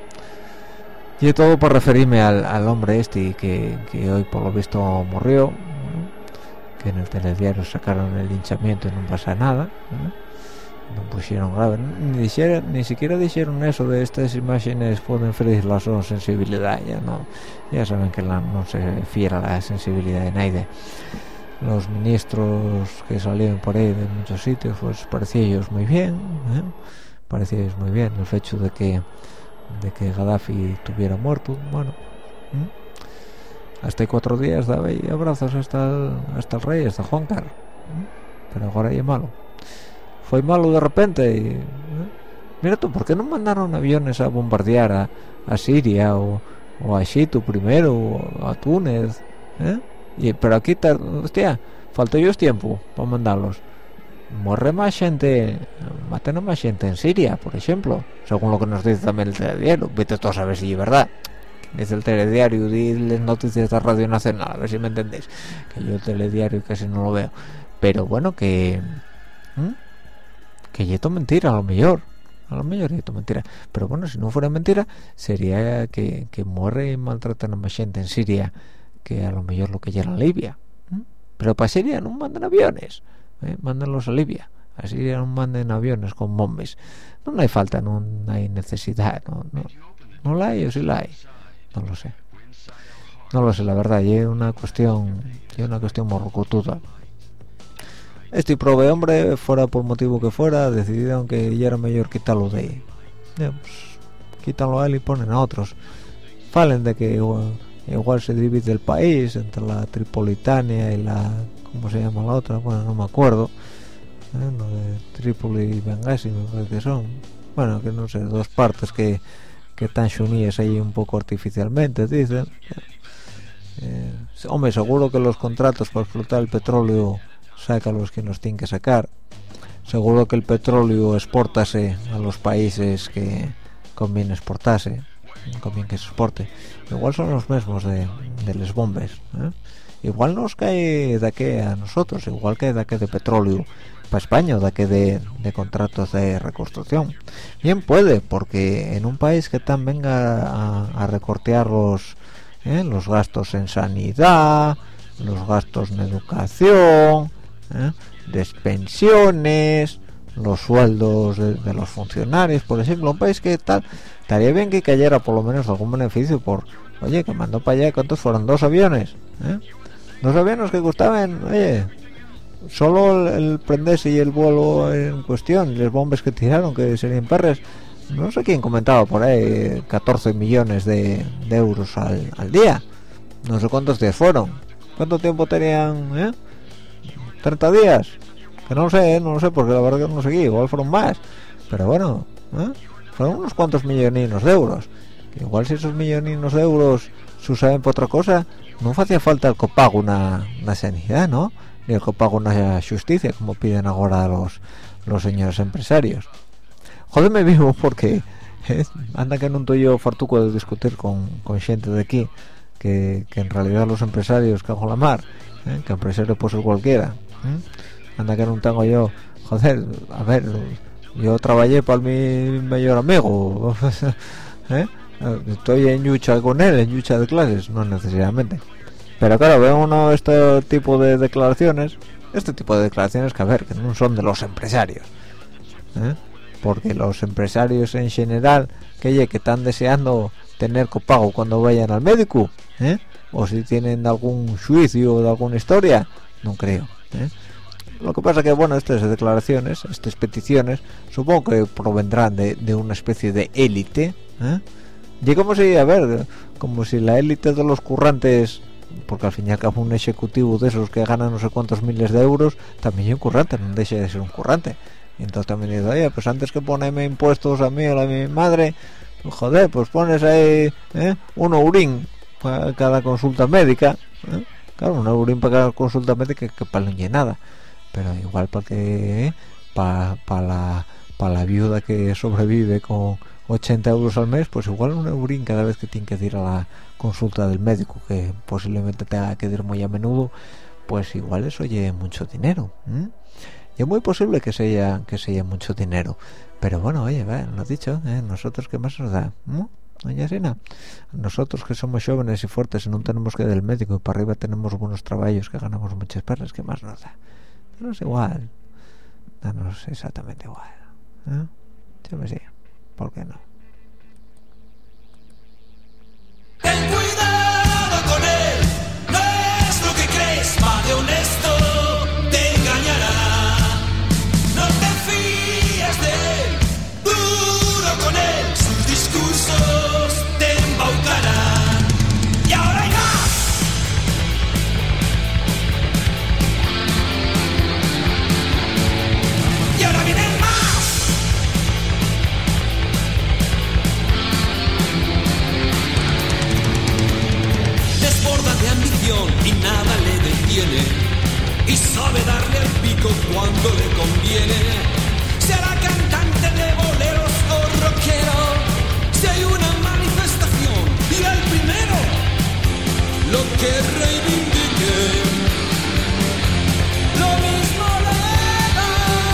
Y todo por referirme al, al hombre este que, que hoy por lo visto murió, ¿no? Que en el telediario sacaron el linchamiento y no pasa nada, ¿no? No pusieron grave, ni, dijeron, ni siquiera dijeron eso de estas imágenes pueden ferir la sensibilidad, ya no, ya saben que la, no se fiera la sensibilidad de nadie. Los ministros que salieron por ahí de muchos sitios, pues parecía ellos muy bien, ¿eh? Parecía ellos muy bien el hecho de que de que Gaddafi estuviera muerto, bueno, ¿eh? Hasta cuatro días daba y abrazos hasta el, hasta el rey, hasta Juancar, ¿eh? Pero ahora ya es malo, fue malo de repente y, ¿eh? Mira tú, ¿por qué no mandaron aviones a bombardear a, a Siria o, o a Egipto primero o a Túnez, ¿eh? y pero aquí ta, hostia, faltó yo tiempo para mandarlos. Muere más gente, matan más gente en Siria, por ejemplo, según lo que nos dice también el telediario. Vete tú a saber si es verdad. Es el telediario y las noticias de Radio Nacional, a ver si me entendéis, que yo el telediario casi no lo veo, pero bueno, que ¿Mm? que ya esto mentira, a lo mejor a lo mejor esto mentira, pero bueno, si no fuera mentira sería que, que muere y maltratan a más gente en Siria que a lo mejor lo que ya era Libia. ¿Mm? Pero para Siria no mandan aviones, ¿eh? Mándenlos a Libia. A Siria no manden aviones con bombes. No hay falta, no hay necesidad, no, no, no la hay o sí la hay, no lo sé, no lo sé, la verdad. Y es una cuestión, es una cuestión morrocotuda. Este prove hombre, fuera por motivo que fuera, decidieron que ya era mejor quitarlo de ahí. Ya, pues, quítanlo a él y ponen a otros. Falen de que igual, igual se divide el país entre la Tripolitania y la, ¿cómo se llama la otra? Bueno, no me acuerdo. ¿Eh? Lo de Trípoli y Bengasi me parece que son. Bueno, que no sé, dos partes que, que están unidas ahí un poco artificialmente, dicen. Eh, hombre, seguro que los contratos para explotar el petróleo saca los que nos tienen que sacar. Seguro que el petróleo exportase a los países que conviene exportarse, conviene que se exporte. Igual son los mismos de, de les bombes, ¿eh? Igual nos cae de aquí a nosotros, igual que de aquí de petróleo para España o de aquí de, de contratos de reconstrucción. Bien puede, porque en un país que tan venga a, a recortear los, ¿eh? los gastos en sanidad, los gastos en educación, ¿eh? de pensiones, los sueldos de, de los funcionarios, por ejemplo, un país que tal, estaría bien que cayera por lo menos algún beneficio por, oye, que mandó para allá, ¿cuántos fueron? Dos aviones, ¿eh? Dos aviones que costaban, oye, solo el, el prenderse y el vuelo en cuestión, los bombes que tiraron, que serían perres, no sé quién comentaba por ahí, catorce millones de, de euros al, al día, no sé cuántos días fueron, cuánto tiempo tenían, ¿eh? treinta días, que no lo sé, ¿eh? no lo sé, porque la verdad que no seguí, igual fueron más, pero bueno, ¿eh? fueron unos cuantos milloninos de euros, que igual si esos milloninos de euros se usaban por otra cosa, no hacía falta el copago una, una sanidad, ¿no? Ni el copago una justicia, como piden ahora los los señores empresarios. Jódeme vivo porque ¿eh? anda que no estoy yo fartuco de discutir con, con gente de aquí, que, que en realidad los empresarios cago la mar, ¿eh? que empresario puede ser cualquiera, ¿eh? anda que no tengo yo, joder, a ver, yo trabajé para mi mayor amigo, ¿eh? estoy en lucha con él, en lucha de clases, no necesariamente, pero claro, veo uno este tipo de declaraciones, este tipo de declaraciones que a ver, que no son de los empresarios, ¿eh? porque los empresarios en general, que oye, que están deseando tener copago cuando vayan al médico, ¿eh? o si tienen algún juicio o de alguna historia, no creo, ¿eh? Lo que pasa que, bueno, estas declaraciones, estas peticiones, supongo que provendrán de, de una especie de élite, ¿eh? y como si, a ver, como si la élite de los currantes, porque al fin y al cabo un ejecutivo de esos que gana no sé cuántos miles de euros, también es un currante, no deja de ser un currante. Y entonces también dice, oye, pues antes que ponerme impuestos a mí o a mi madre, pues joder, pues pones ahí ¿eh? un eurín para cada consulta médica, ¿eh? claro, un eurín para cada consulta médica que, que para no llena nada, pero igual para que ¿eh? para pa la para la viuda que sobrevive con ochenta euros al mes, pues igual un eurín cada vez que tiene que ir a la consulta del médico, que posiblemente tenga que ir muy a menudo, pues igual eso lleve mucho dinero, ¿eh? y es muy posible que sea que sea mucho dinero, pero bueno, oye, va, lo has dicho, ¿eh? nosotros qué más nos da, ¿no? Doña Sina, nosotros que somos jóvenes y fuertes y no tenemos que ir del médico y para arriba tenemos buenos trabajos que ganamos muchas perras, ¿qué más nos da? No es igual, no es exactamente igual, ¿eh? Yo me sé, ¿por qué no? Ten cuidado con él, no es lo que crees, más de honesto te engañará. No te fíes de él, duro con él, sus discursos te embaucarán. Y ahora hay más. Y ahora vienen más. Desborda de ambición y nada le tiene y sabe darle al pico cuando le conviene. Será cantante de boleros o rockero, si hay una manifestación y el primero lo que reivindique. Lo mismo le da,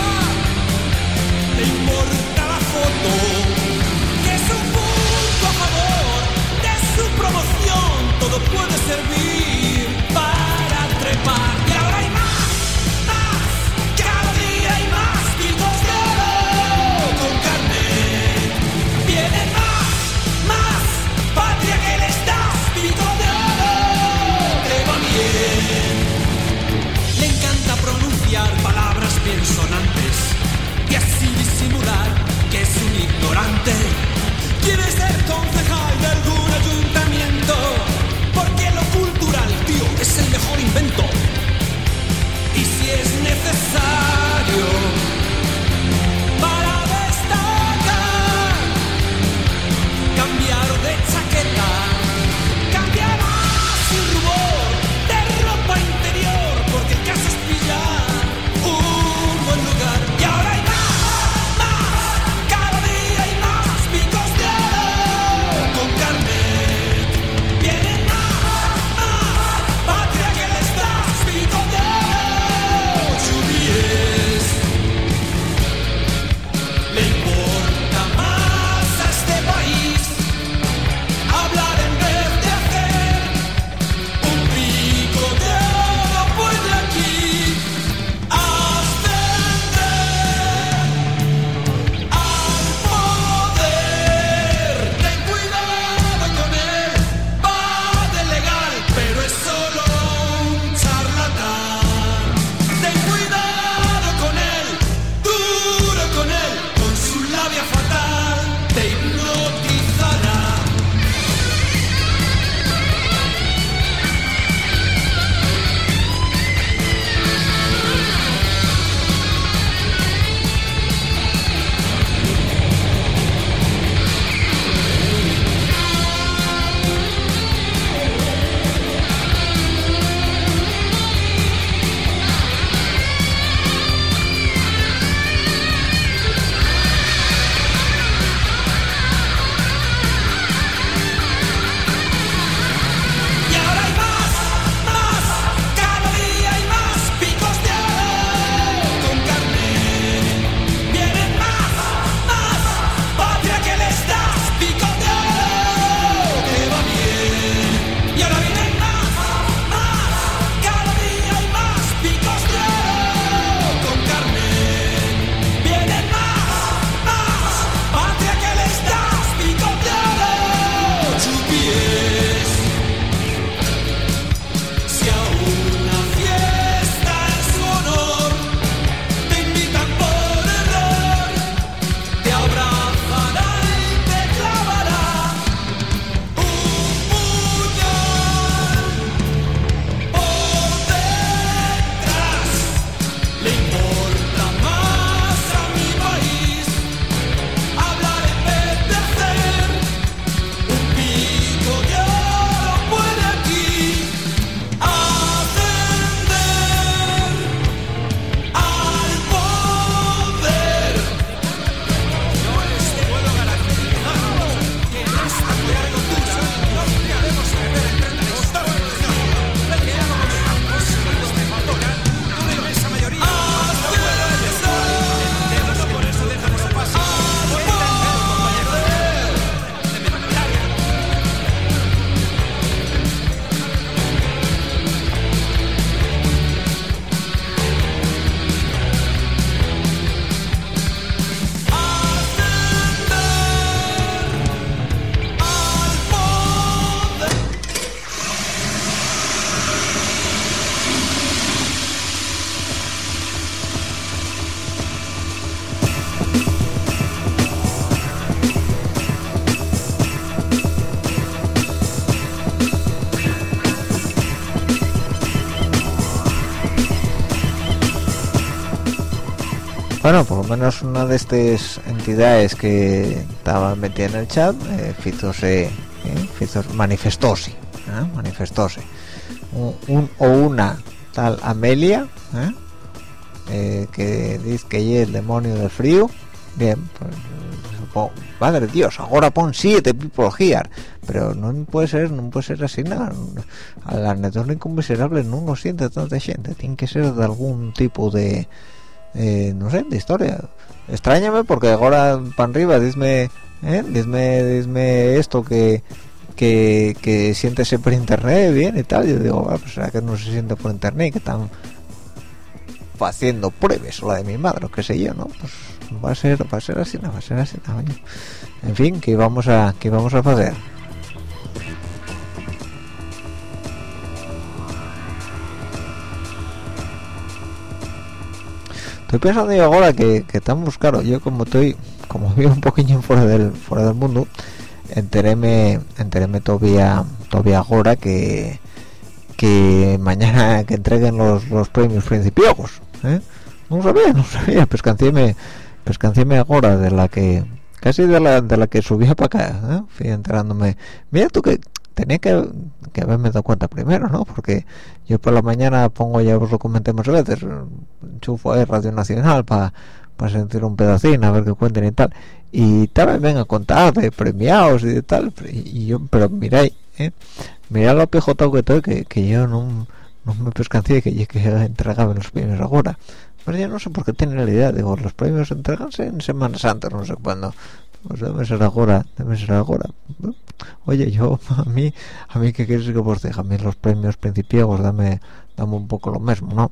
le importa la foto, que es un punto a favor de su promoción. Todo puede servir para trepar. Y ahora hay más, más, cada día hay más picos de oro con carnet. Vienen más, más, patria que les das picos de oro, te va bien. Le encanta pronunciar palabras bien sonantes y así disimular que es un ignorante. Quiere ser concejal de algún ayuntamiento, porque lo cultural, tío, es el mejor invento. Y si es necesario para destacar, cambiar de chaqueta, cambiará sin rubor de ropa interior, porque el caso es pillar un buen lugar. Y ahora hay más, más, cada día hay más picos de oro con carnet. Vienen más, más, patria que les das picos de oro, chubies. Le importa más a este país hablar en vez de hacer. Un pico de oro puede aquí ascender al poder. Ten cuidado con él, va de legal, pero es solo un charlatán. Ten cuidado con él, duro con él, con su labia fatal te hipnotizará. Y ahora hay más, más, cada día hay más picos de oro con carnet. Vienen más, más, patria que les das picos de oro, te va bien. Y ahora vienen más, más, cada día hay más picos de oro con carnet. Vienen más, más, patria que les das picos de oro, chupies. Si a una fiesta en su honor te invitan por error, te abrazará y te clavará un puñal por detrás. Le importa más a mi país hablar en vez de hacer. Un pico de oro puede aquí ascender al poder. No les puedo garantizar que en esta coyuntura no debemos perder el tren de la historia. Le quedamos con ambos con este factoral, una inmensa mayoría. Pero no por eso dejamos a paso. Bueno, por lo menos una de estas entidades que estaban metidas en el chat, eh, fízose, eh, fízose, manifestóse, ¿eh? manifestóse. Un, un o una tal Amelia, ¿eh? Eh, que dice que es el demonio del frío. Bien, pues, oh, madre Dios, ahora pon siete people here, pero no puede ser, no puede ser así nada. Al anetónico miserable no lo siente tanta gente, tiene que ser de algún tipo de eh, no sé, de historia. Extrañame porque ahora para arriba dime, eh, dime, dime esto que que que siéntese por internet bien y tal. Yo digo, bueno, pues será que no se siente por internet, que están haciendo pruebas o la de mi madre o qué sé yo, ¿no? Pues va a ser, va a ser así, no va a ser así, no. En fin, ¿qué vamos a, qué vamos a hacer? Estoy pensando yo ahora que, que estamos, claro, yo como estoy, como vivo un poquillo fuera del, fuera del mundo, enteréme, enteréme todavía, todavía ahora que, que mañana que entreguen los, los premios principiogos, ¿eh? No sabía, no sabía, pescancéme, pescancéme ahora de la que, casi de la, de la que subía para acá, ¿eh? Fui enterándome, mira tú que tenía que, que haberme dado cuenta primero, ¿no? Porque yo por la mañana pongo, ya os lo comenté más veces, enchufo ahí Radio Nacional para pa sentir un pedacín, a ver qué cuenten y tal, y también ven a contar de premiados y de tal, y, y yo, pero miráis, ¿eh? Mirad lo pijotado que estoy, que, que yo no, no me pescancé que, que entregaban los premios ahora. Pero yo no sé por qué tienen la idea, digo, los premios entreganse en Semana Santa, no sé cuándo. Pues debe ser ahora, debe ser ahora. Oye, yo, a mí, a mí que quieres que vos deje, a mí los premios principiegos, dame, dame un poco lo mismo, ¿no?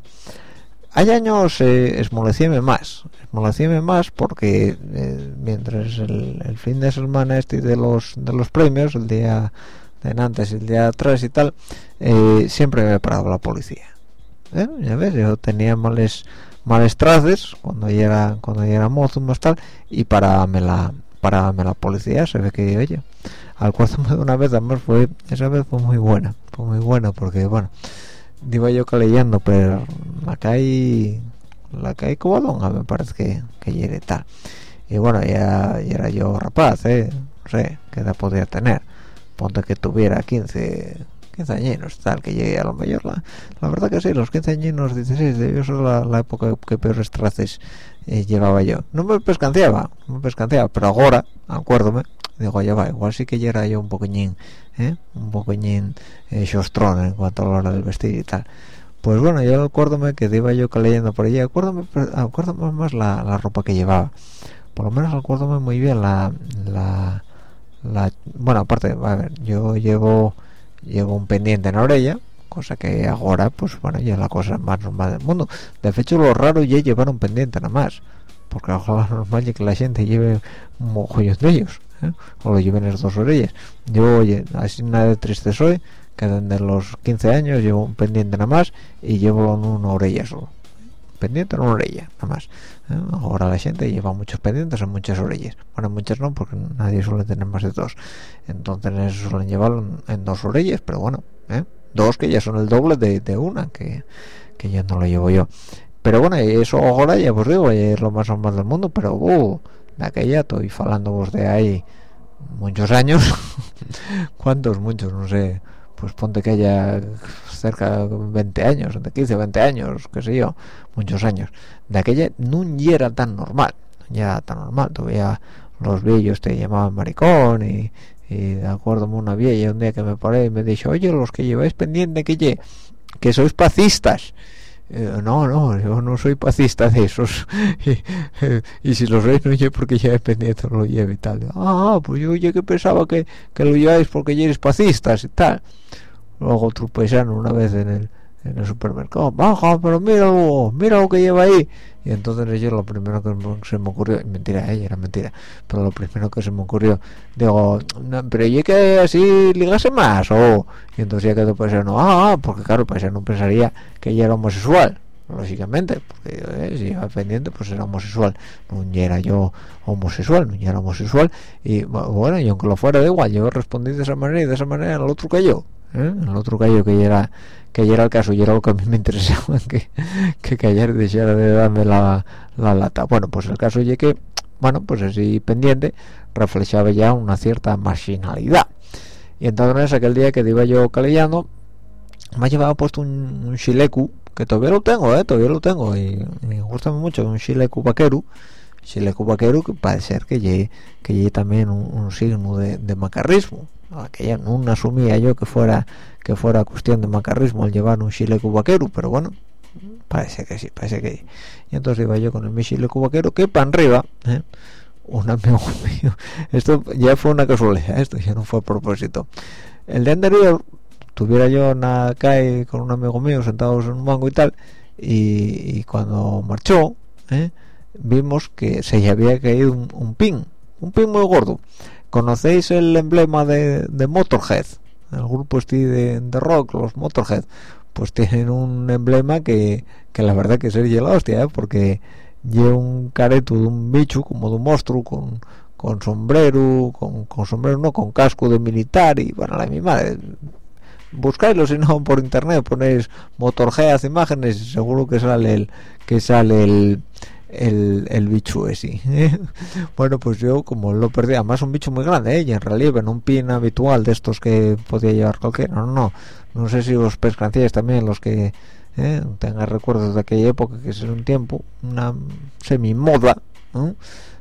Hay años eh, esmolecíame más, esmolecíame más porque eh, mientras el, el fin de semana este de los de los premios, el día de antes y el día de atrás y tal, eh, siempre me paraba la policía. ¿Eh? Ya ves, yo tenía males males traces cuando yo era cuando yo era mozo más tal, y parábame la parábame la policía. Se ve que, oye, al cuarto de una vez, además fue esa vez fue muy buena, fue muy buena porque bueno, iba yo leyendo, pero la caí la caí Covadonga, me parece que que llegué tal, y bueno, ya, ya era yo rapaz, eh, no sé qué edad podía tener, ponte que tuviera quince añinos tal, que llegué a lo mayor, la, la verdad que sí, los quince añinos, dieciséis, debió ser la, la época que peores traces eh, llevaba yo. No me pescanciaba, no me pescanciaba, pero ahora, acuérdome, digo, ya va, igual sí que ya era yo un poquillín, ¿eh? un poquillín eh, xostrón en cuanto a la hora del vestir y tal. Pues bueno, yo acuérdome que iba yo leyendo por allí, acuérdome, acuérdome más la, la ropa que llevaba, por lo menos acuérdome muy bien la, la, la bueno, aparte, a ver, yo llevo llevo un pendiente en la orella, cosa que ahora, pues bueno, ya es la cosa más normal del mundo. De hecho, lo raro ya es llevar un pendiente nada más, porque ahora lo normal es que la gente lleve un mogollón de ellos, ¿eh? O lo lleven las dos orillas. Yo, oye, así nada de triste soy, que desde los quince años llevo un pendiente nada más y llevo en una orella solo. Pendiente en una orella, nada más. ¿Eh? Ahora la gente lleva muchos pendientes en muchas orillas. Bueno, muchas no, porque nadie suele tener más de dos. Entonces suelen llevarlo en, en dos orillas, pero bueno, ¿eh? Dos que ya son el doble de, de una, que, que ya no lo llevo yo. Pero bueno, eso ahora ya os digo, es lo más normal del mundo, pero uh, de aquella estoy falando vos de ahí muchos años. ¿Cuántos? Muchos, no sé. Pues ponte que haya cerca de veinte años, de quince, veinte años, qué sé yo, muchos años. De aquella no era tan normal, no era tan normal. Todavía los viejos te llamaban maricón y, y de acuerdo con una vieja un día que me paré y me dijo, oye, los que lleváis pendiente que lle, que sois pacistas. Eh, no, no, yo no soy pacista de esos. y, eh, y si los veis no llevo porque lleve pendiente, no lo lleve y tal. Ah, pues yo ya que pensaba que, que lo lleváis porque ya eres pacistas y tal. Luego otro paisano una vez en el en el supermercado, baja, pero míralo, mira lo que lleva ahí. Y entonces yo lo primero que se me ocurrió, mentira, ella era mentira, pero lo primero que se me ocurrió, digo, no, pero yo que así ligase más, o y entonces ya quedó paisano, ah, porque claro, el paisano pensaría que ella era homosexual, lógicamente, porque eh, si iba pendiente, pues era homosexual. No era yo homosexual, no era homosexual, y bueno, y aunque lo fuera da igual, yo respondí de esa manera y de esa manera el otro cayó. ¿Eh? El otro callo que ya era que ya era el caso y era lo que a mí me interesaba, que, que callar dejara de darme la, la lata. Bueno, pues el caso es que, bueno, pues así pendiente reflejaba ya una cierta marginalidad. Y entonces aquel día que iba yo calellando, me llevaba puesto un, un chilecu que todavía lo tengo, eh, todavía lo tengo y, y me gusta mucho, un chaleco vaquero, chaleco vaquero que parece ser que lleve que lleve también un, un signo de, de macarrismo, que ya no asumía yo que fuera que fuera cuestión de macarrismo el llevar un chaleco vaquero, pero bueno, parece que sí, parece que sí. Y entonces iba yo con el mi chaleco vaquero, que para arriba, ¿eh? Un amigo mío, esto ya fue una casualidad, esto ya no fue a propósito. El día anterior tuviera yo una calle con un amigo mío sentados en un banco y tal, y, y cuando marchó, ¿eh? vimos que se le había caído un, un pin, un pin muy gordo. ¿Conocéis el emblema de, de Motorhead? El grupo este de, de rock, los Motorhead, pues tienen un emblema que, que la verdad que sería la hostia, ¿eh? Porque lleva un careto de un bicho, como de un monstruo, con, con sombrero, con, con sombrero no, con casco de militar, y bueno, la mi madre, buscáislo si no por internet, ponéis Motorhead imágenes, seguro que sale el que sale el el, el bicho ese, ¿eh? Bueno, pues yo como lo perdí, además un bicho muy grande, ¿eh? Y en relieve, en un pin habitual de estos que podía llevar cualquiera, no, no, no, no sé si os pescancíais también los que ¿eh? tengan recuerdos de aquella época, que es un tiempo, una semi-moda, ¿eh?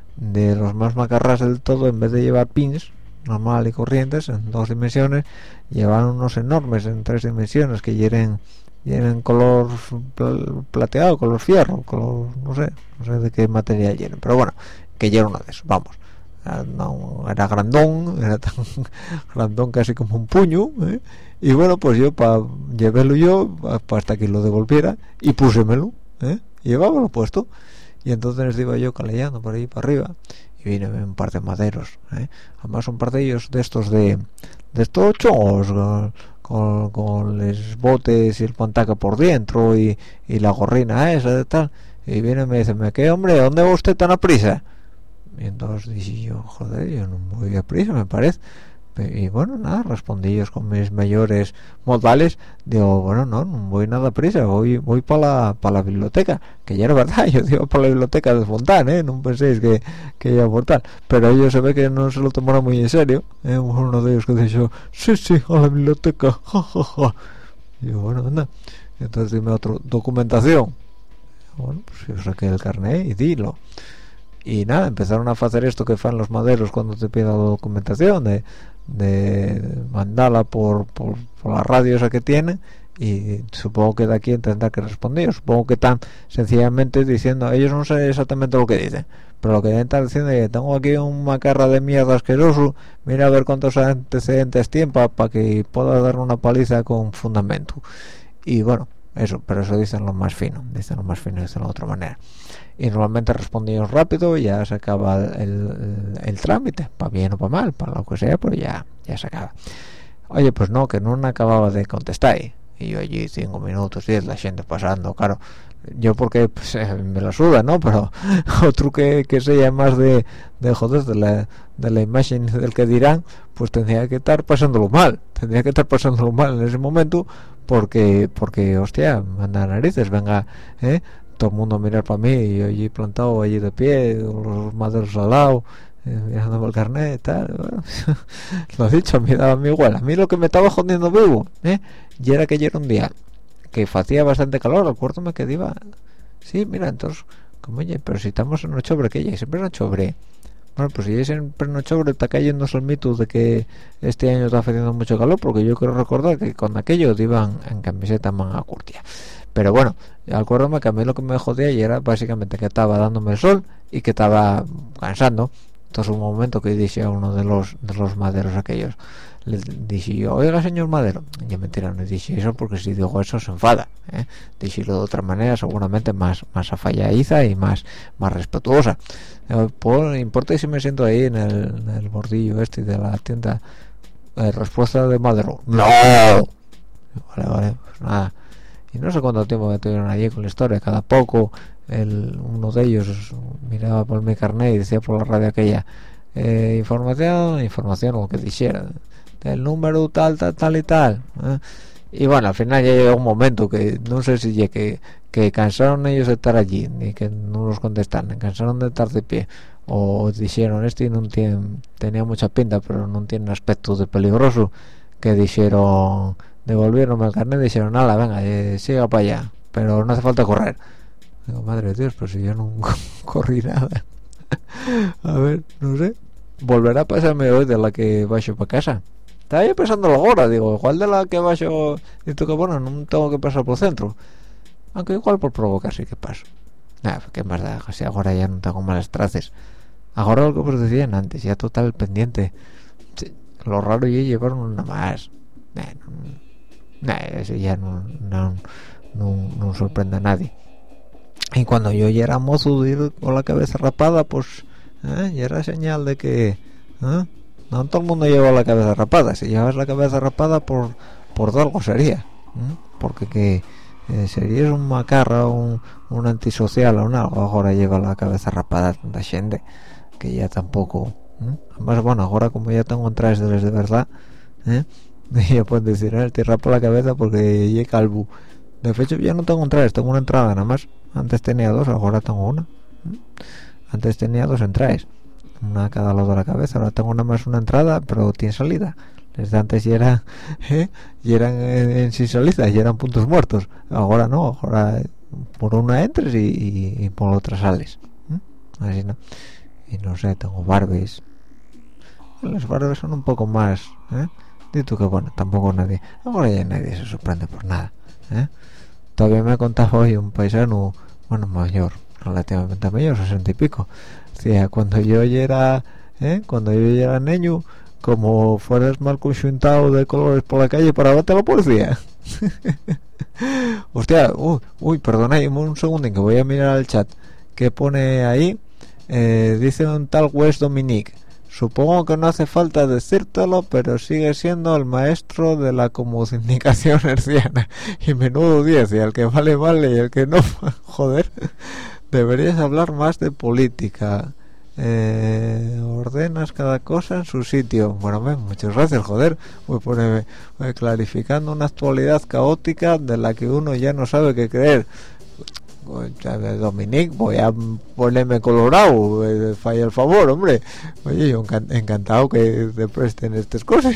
De los más macarras del todo, en vez de llevar pins normal y corrientes en dos dimensiones, llevan unos enormes en tres dimensiones que llenen llenen color plateado, color fierro, color no sé, no sé de qué material llenen, pero bueno, que llena uno de esos, vamos, era, no, era grandón, era tan grandón casi como un puño, ¿eh? Y bueno, pues yo para llevarlo yo pa, pa hasta que lo devolviera y púsemelo, ¿eh? Llevábalo puesto, y entonces iba yo calellando por ahí para arriba y vine un par de maderos, ¿eh? Además un par de ellos de estos de de estos chongos con, con, con los botes y el pantaca por dentro y, y la gorrina esa de tal, y viene y me dice, ¿me qué hombre? ¿Dónde va usted tan a prisa? Y entonces dije yo, joder, yo no voy a prisa, me parece. Y bueno, nada, respondí yo con mis mayores modales, digo, bueno, no, no voy nada a prisa, voy voy para la para la biblioteca, que ya era verdad, yo digo para la biblioteca de Fontán, ¿eh? No penséis que, que iba por tal, pero ellos se ve que no se lo tomaron muy en serio, ¿eh? Uno de ellos que dijo, sí, sí, a la biblioteca, ja, ja, ja. Y yo, bueno, anda, entonces dime otro, documentación. Bueno, pues yo saqué el carnet y dilo. Y nada, empezaron a hacer esto que fan los maderos cuando te piden la documentación, de, de mandarla por, por, por la radio esa que tiene, y supongo que de aquí tendrá que responder. Supongo que están sencillamente diciendo, ellos no sé exactamente lo que dicen, pero lo que deben estar diciendo es que tengo aquí un macarra de mierda asqueroso, mira a ver cuántos antecedentes tiene para que pueda dar una paliza con fundamento. Y bueno, eso, pero eso dicen lo más fino, dicen lo más fino, dicen de otra manera. Y normalmente respondíamos rápido, ya se acaba el, el, el trámite, para bien o para mal, para lo que sea, pero ya, ya se acaba. Oye, pues no, que no acababa de contestar, y yo allí cinco minutos, diez, la gente pasando, claro, yo porque pues, eh, me la suda, ¿no? Pero otro que, que sea más de, de joder, de la, de la imagen del que dirán, pues tendría que estar pasándolo mal, tendría que estar pasándolo mal en ese momento, porque, porque hostia, manda narices, venga, ¿eh? Todo el mundo a mirar para mí, y yo allí plantado, allí de pie, los maderos al lado, eh, mirando el carnet y tal, bueno, lo dicho, me daba a mí igual. A mí lo que me estaba jodiendo vivo, ¿eh? Y era que ya era un día que hacía bastante calor, acuérdame que iba, sí, mira, entonces, como oye, pero si estamos en octubre, que ya siempre en octubre, bueno, pues si es siempre en octubre, está cayendo el mito de que este año está haciendo mucho calor, porque yo quiero recordar que con aquello iban en camiseta manga curtia. Pero bueno, acuérdame que a mí lo que me jodía y era básicamente que estaba dándome el sol y que estaba cansando. Entonces un momento que dije a uno de los de los maderos aquellos, le dije yo, oiga señor madero, y mentira, no dije eso porque si digo eso se enfada, ¿eh? Díselo de otra manera, seguramente más más afalladiza y más más respetuosa. Eh, por, importa si me siento ahí en el, en el bordillo este de la tienda, eh, respuesta de madero, no. Vale, vale, pues nada. Y no sé cuánto tiempo me tuvieron allí con la historia, cada poco el, uno de ellos miraba por mi carnet y decía por la radio aquella, eh, información, información, lo que dijera, del número tal, tal, tal y tal, ¿eh? Y bueno, al final ya llegó un momento que no sé si ya que, que cansaron ellos de estar allí, ni que no los contestaron, cansaron de estar de pie, o dijeron, este no tiene, tenía mucha pinta, pero no tiene aspecto de peligroso, que dijeron, devolvieron el carnet y dijeron, nada, venga, eh, siga para allá, pero no hace falta correr. Digo, madre de Dios, pero si yo no corrí nada. A ver, no sé, volverá a pasarme hoy de la que bajo para casa. Estaba yo pensando ahora, digo, igual de la que bajo, y tú que bueno, no tengo que pasar por el centro, aunque igual por provocar sí que paso. Nada, qué más da, si ahora ya no tengo malas traces. Ahora lo que os decían antes, ya total pendiente. Sí, lo raro es llevar una más. Nah, no, nah, eso ya no, no, no, no sorprende a nadie. Y cuando yo ya era mozo de ir con la cabeza rapada, pues ¿eh? ya era señal de que ¿eh? no todo el mundo lleva la cabeza rapada. Si llevas la cabeza rapada por por algo sería, ¿eh? porque que eh, serías un macarra, un, un antisocial o algo. Ahora lleva la cabeza rapada tanta gente que ya tampoco. ¿eh? Además, bueno, ahora como ya tengo entradas de de verdad, ¿eh? ya puedes decir, eh, te rapo la cabeza porque llegué calvo. De hecho, ya no tengo entradas, tengo una entrada nada más. Antes tenía dos, ahora tengo una. Antes tenía dos entradas, una a cada lado de la cabeza. Ahora tengo nada más una entrada, pero tiene salida. Desde antes ya era, ¿eh? ya eran en, en sin salida, ya eran puntos muertos. Ahora no, ahora por una entres y, y, y por la otra sales. ¿eh? Así no. Y no sé, tengo Barbies. Las Barbies son un poco más, ¿eh? Dito que bueno, tampoco nadie. Ahora ya nadie se sorprende por nada. ¿eh? Todavía me contaba hoy un paisano, bueno, mayor, relativamente mayor, sesenta y pico. Decía, cuando yo ya era, ¿eh? cuando yo ya era niño, como fueras mal conjuntado de colores por la calle, parábate la policía. Hostia, uy, uy, perdonad un segundo que voy a mirar el chat. ¿Qué pone ahí? Eh, dice un tal West Dominique. Supongo que no hace falta decírtelo, pero sigue siendo el maestro de la comunicación herciana. Y menudo diez, y el que vale, vale, y el que no, joder. Deberías hablar más de política. Eh, ordenas cada cosa en su sitio. Bueno, ven, muchas gracias, joder. Voy, ponerme, voy clarificando una actualidad caótica de la que uno ya no sabe qué creer. Dominique, voy a ponerme colorado, eh, falla el favor, hombre. Oye, yo encantado que te presten estas cosas.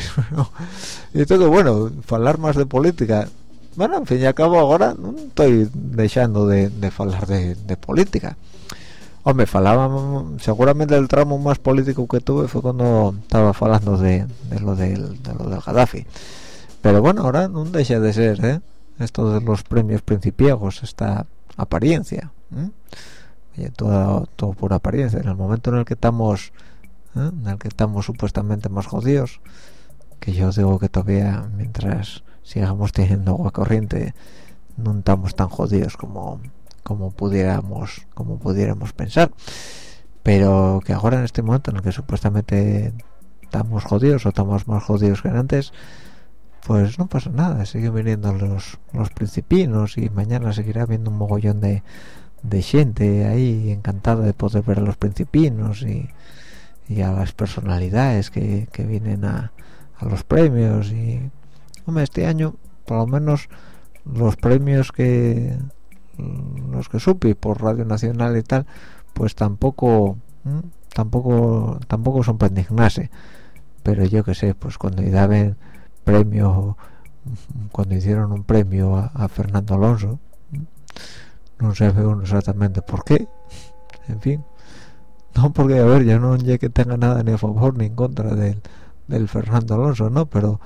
Y todo, bueno, hablar más de política. Bueno, en fin y al cabo, ahora no estoy dejando de, de hablar de, de política. Hombre, falaba, seguramente el tramo más político que tuve fue cuando estaba hablando de, de lo del de lo del Gaddafi. Pero bueno, ahora no deja de ser, ¿eh? Esto de los premios principiegos, esta apariencia, ¿eh? Oye, todo, todo por apariencia. En el momento en el que estamos, ¿eh? en el que estamos supuestamente más jodidos, que yo digo que todavía mientras sigamos teniendo agua corriente no estamos tan jodidos como como pudiéramos como pudiéramos pensar, pero que ahora en este momento en el que supuestamente estamos jodidos o estamos más jodidos que antes, pues no pasa nada, siguen viniendo los los principinos y mañana seguirá habiendo un mogollón de, de gente ahí encantada de poder ver a los principinos y, y a las personalidades que, que vienen a, a los premios. Y hombre, este año por lo menos los premios que los que supe por Radio Nacional y tal, pues tampoco ¿eh? tampoco tampoco son para indignarse, pero yo que sé, pues cuando daban premio, cuando hicieron un premio a, a Fernando Alonso, ¿eh? no sé uno exactamente por qué, en fin, no porque a ver, yo no ya que tenga nada ni a favor ni en contra del, del Fernando Alonso, no, pero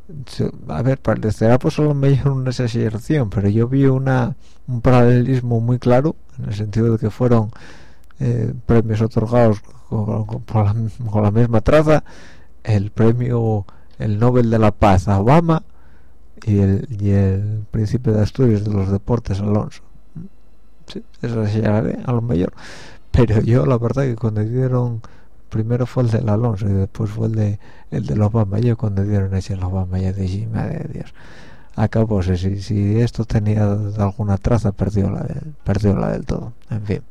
a ver, parecerá pues a lo mejor una exageración, pero yo vi una un paralelismo muy claro en el sentido de que fueron eh, premios otorgados con, con, con, la, con la misma traza, el premio el Nobel de la Paz a Obama y el, y el Príncipe de Asturias de los Deportes Alonso. Sí, eso exageraré a lo mejor, pero yo la verdad que cuando dieron primero fue el del Alonso y después fue el de el del Obama, yo cuando dieron ese el Obama ya dije, madre de Dios, acabó, si, si esto tenía alguna traza perdió la del, perdió la del todo, en fin.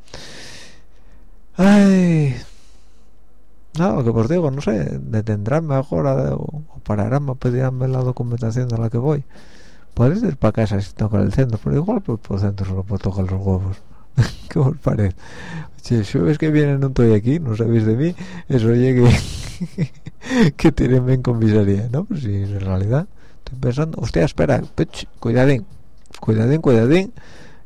Ay, no, lo que os digo, no sé, detendránme ahora o, o pararánme, pediránme la documentación de la que voy. Podéis ir para casa si toca el centro, pero igual pues, por el centro solo puedo tocar los huevos. ¿Qué os parece? Si sabes que viene no estoy aquí, no sabéis de mí, eso llegue que tienen en comisaría, ¿no? Pues si en realidad estoy pensando, hostia, espera, pech, cuidadín, cuidadín, cuidadín,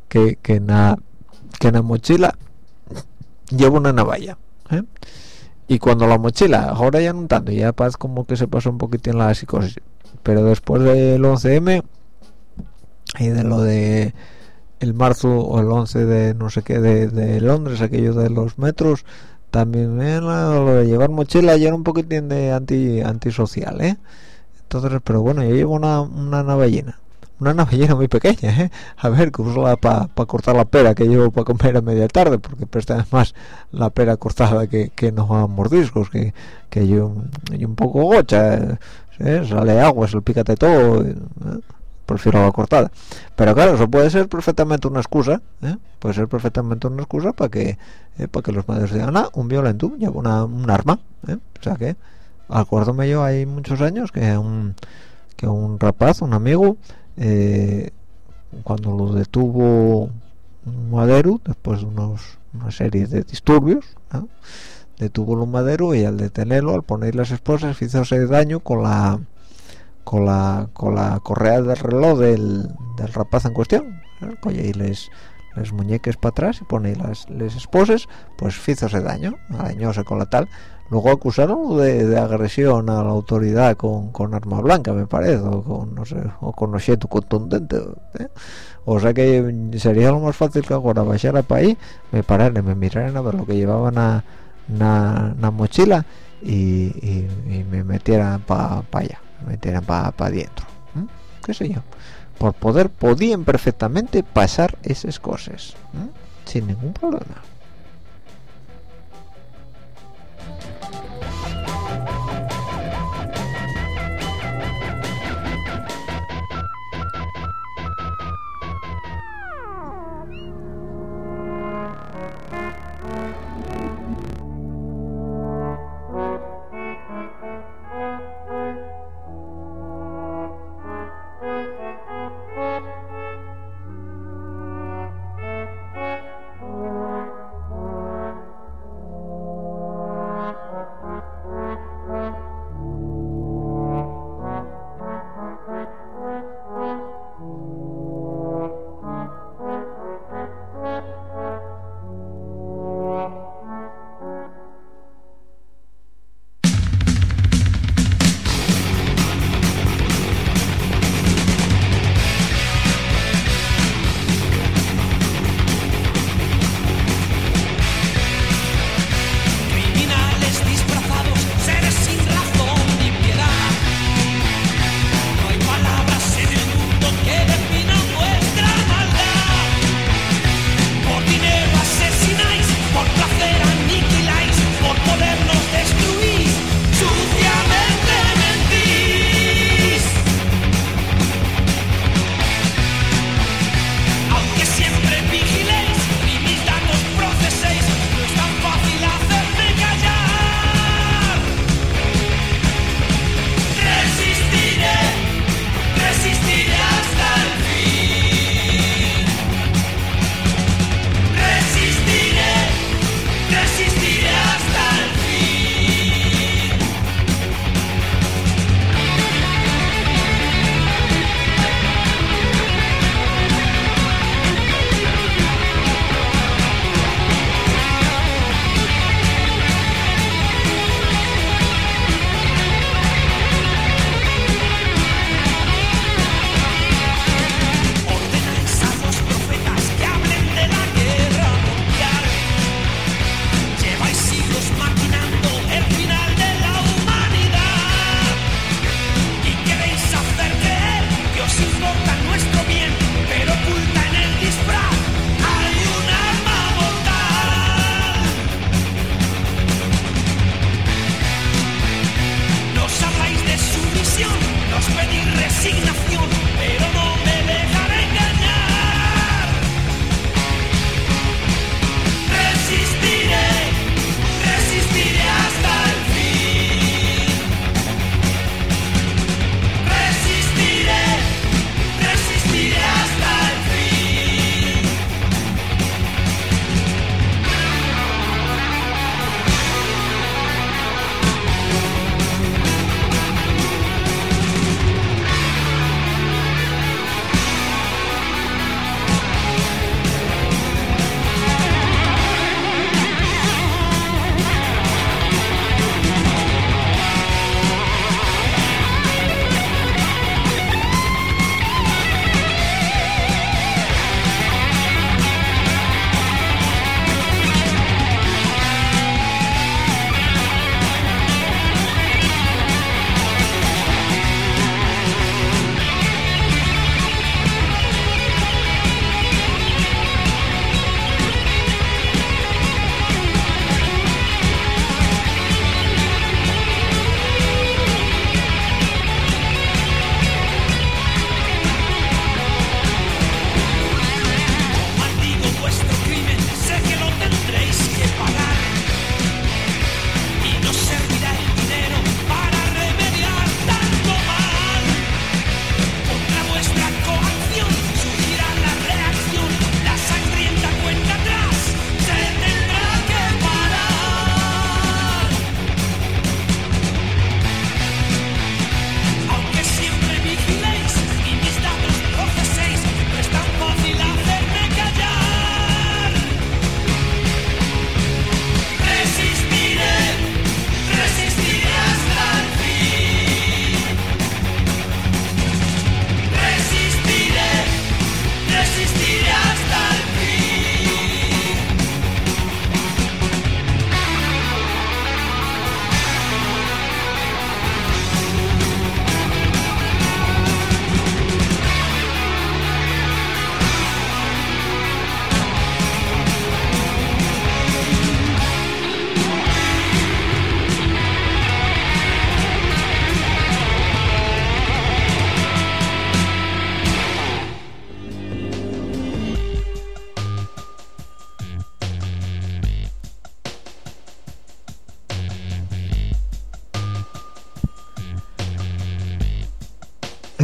que que en la que en la mochila llevo una navalla, ¿eh? Y cuando la mochila, ahora ya no tanto, ya pasa como que se pasó un poquitín la psicosis, pero después del once eme y de lo de el marzo o el once de no sé qué de, de Londres, aquello de los metros, también eh, lo de llevar mochila ya era un poquitín de anti antisocial, ¿eh? Entonces, pero bueno, yo llevo una, una navallina una navallina muy pequeña, ¿eh? A ver, que uso para pa cortar la pera que llevo para comer a media tarde, porque presta más la pera cortada que, que no a mordiscos, que, que yo, yo un poco gocha, ¿eh? Sale agua, se lo pícate todo, ¿eh? Prefiero la cortada. Pero claro, eso puede ser perfectamente una excusa, ¿eh? Puede ser perfectamente una excusa para que eh, para que los madres digan, ah, un violento lleva una, un arma, ¿eh? O sea que, acuérdome yo, hay muchos años que un, que un rapaz, un amigo, Eh, cuando lo detuvo un madero después de unos, una serie de disturbios, ¿no? Detuvo un madero y al detenerlo, al poner las esposas, hizose daño con la con la con la correa del reloj del, del rapaz en cuestión, ¿no? Coge y les les muñeques para atrás y pone las les esposas, pues hizose daño, arañóse con la tal. Luego acusaron de, de agresión a la autoridad con, con arma blanca, me parece, o con no sé, o con objeto contundente, ¿eh? O sea que sería lo más fácil que ahora bajara para ahí, me pararan, me miraran a ver lo que llevaban a na mochila y, y, y me metieran para pa allá, me metieran para pa adentro, ¿eh? Qué sé yo, por poder podían perfectamente pasar esas cosas, ¿eh? Sin ningún problema.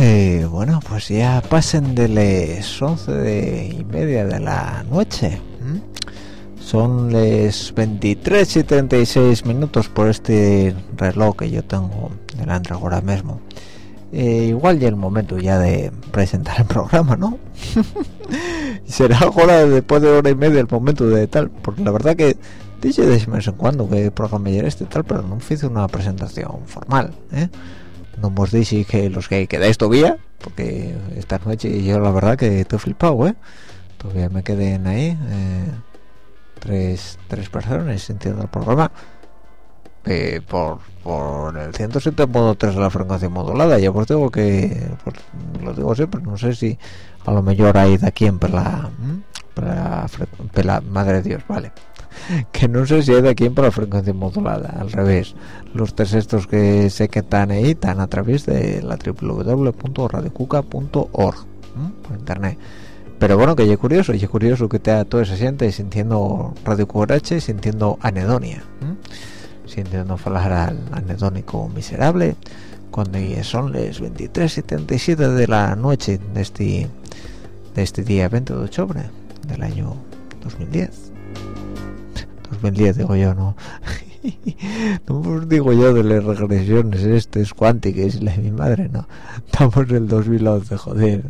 Eh, bueno, pues ya pasen de las once de y media de la noche. ¿m? Son las veintitrés y treinta y seis minutos por este reloj que yo tengo delante ahora mismo. Eh, igual ya el momento ya de presentar el programa, ¿no? Será ahora después de hora y media el momento de tal, porque la verdad que dije de vez en cuando que el programa ya era este tal, pero no hice una presentación formal, ¿eh? No os dije que los que quedáis todavía, porque esta noche yo la verdad que estoy flipado, ¿eh? Todavía me queden ahí eh, tres, tres personas sintiendo el programa eh, por, por el ciento siete punto tres de la frecuencia modulada. Ya pues digo que, pues, lo digo siempre, no sé si a lo mejor hay de aquí en pela, pela, pela madre de Dios, vale. Que no sé si hay de aquí por la frecuencia modulada, al revés. Los tres estos que sé que están ahí están a través de la doble u doble u doble u punto radio cuca punto org, ¿eh? Por internet. Pero bueno, que ya curioso, ya curioso que te toda esa gente sintiendo Radio Q R H, sintiendo anedonia, ¿eh? Sintiendo hablar al anedónico miserable, cuando ya son las veintitrés y treinta y siete de la noche de este, de este día veinte de octubre del año dos mil diez. dos mil diez digo yo, no no os digo yo de las regresiones estas cuánticas y la de mi madre, no, estamos en el dos mil once, joder.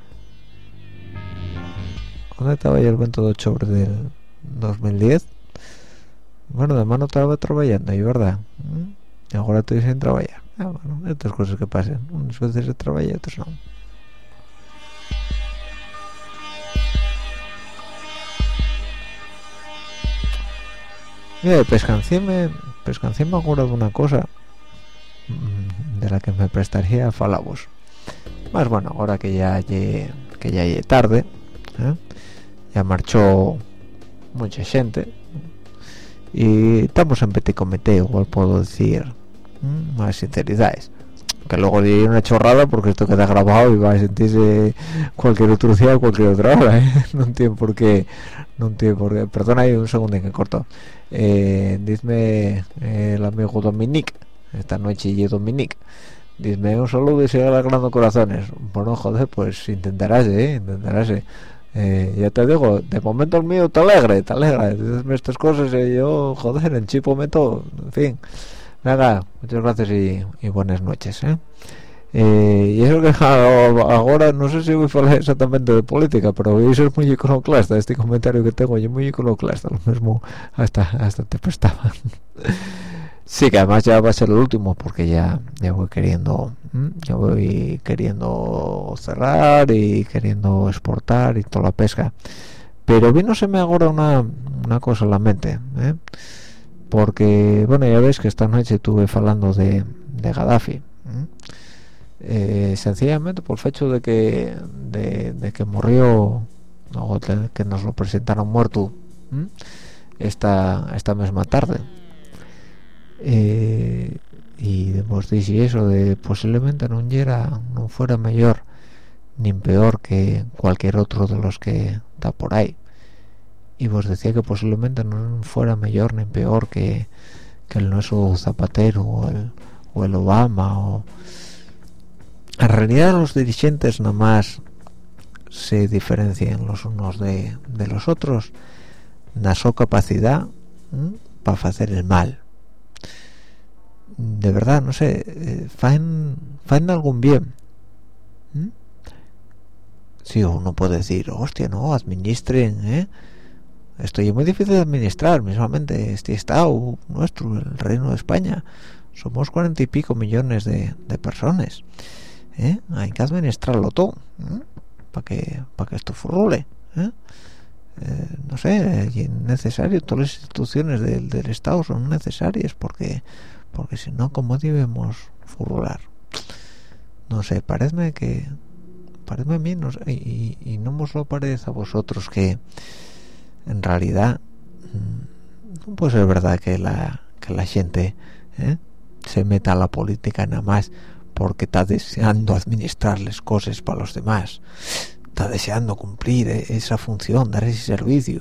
¿Dónde estaba yo el veinte de octubre del dos mil diez? Bueno, de mano estaba trabajando, y verdad, y ahora estoy sin trabajar. Ah, bueno, estas cosas que pasan, unas veces se trabaja y otras no. Mira, pescancíme, pescancíme ahora de una cosa de la que me prestaría a falabos. Más bueno, ahora que ya lle, que ya lle tarde, ¿eh? Ya marchó mucha gente y estamos en petit comité, igual puedo decir ¿eh? Más sinceridades. Que luego diré una chorrada porque esto queda grabado y va a sentirse cualquier otro día o cualquier otra hora, ¿eh? No entiendo por qué, no entiendo por qué. Perdona, hay un segundo en que corto. Eh, dime eh, el amigo Dominique, esta noche y Dominique, dime un saludo y sigue alegrando corazones. Bueno, joder, pues intentarás, ¿eh? Intentarás, ¿eh? Eh, ya te digo, de momento el mío te alegre, te alegra. Dices estas cosas y yo, joder, en chipo meto, en fin. Venga, muchas gracias y, y buenas noches, ¿eh? Eh, y eso que ahora no sé si voy a hablar exactamente de política, pero voy a ser muy iconoclasta. Este comentario que tengo yo muy iconoclasta, lo mismo hasta hasta te prestaban. Sí, que además ya va a ser el último porque ya ya voy queriendo ¿eh? ya voy queriendo cerrar y queriendo exportar y toda la pesca. Pero vino se me ahora una una cosa en la mente, ¿eh? Porque bueno, ya ves que esta noche estuve hablando de, de Gaddafi, ¿eh? Eh, sencillamente por el hecho de que de, de que murió, o de que nos lo presentaron muerto ¿eh? esta esta misma tarde, eh, y vos dije eso de posiblemente no era no fuera mejor ni peor que cualquier otro de los que está por ahí. Y vos decía que posiblemente no fuera mejor ni peor que, que el nuestro Zapatero o el, o el Obama. O... En realidad los dirigentes nada más se diferencian los unos de, de los otros en su capacidad ¿eh? para hacer el mal. De verdad, no sé, eh, faen, faen algún bien. ¿eh? Sí, uno puede decir, hostia, no, administren, ¿eh? Esto es muy difícil de administrar, mismamente este estado nuestro, el Reino de España, somos cuarenta y pico millones de, de personas, ¿eh? Hay que administrarlo todo, ¿eh? para que para que esto furrule, ¿eh? Eh, no sé, es necesario, todas las instituciones del, del estado son necesarias porque porque si no, ¿cómo debemos furrular? No sé, parece que parece a mí, no sé, y, y no os lo parece a vosotros que en realidad no puede ser verdad que la que la gente ¿eh? se meta a la política nada más porque está deseando administrarles cosas para los demás, está deseando cumplir esa función, dar ese servicio,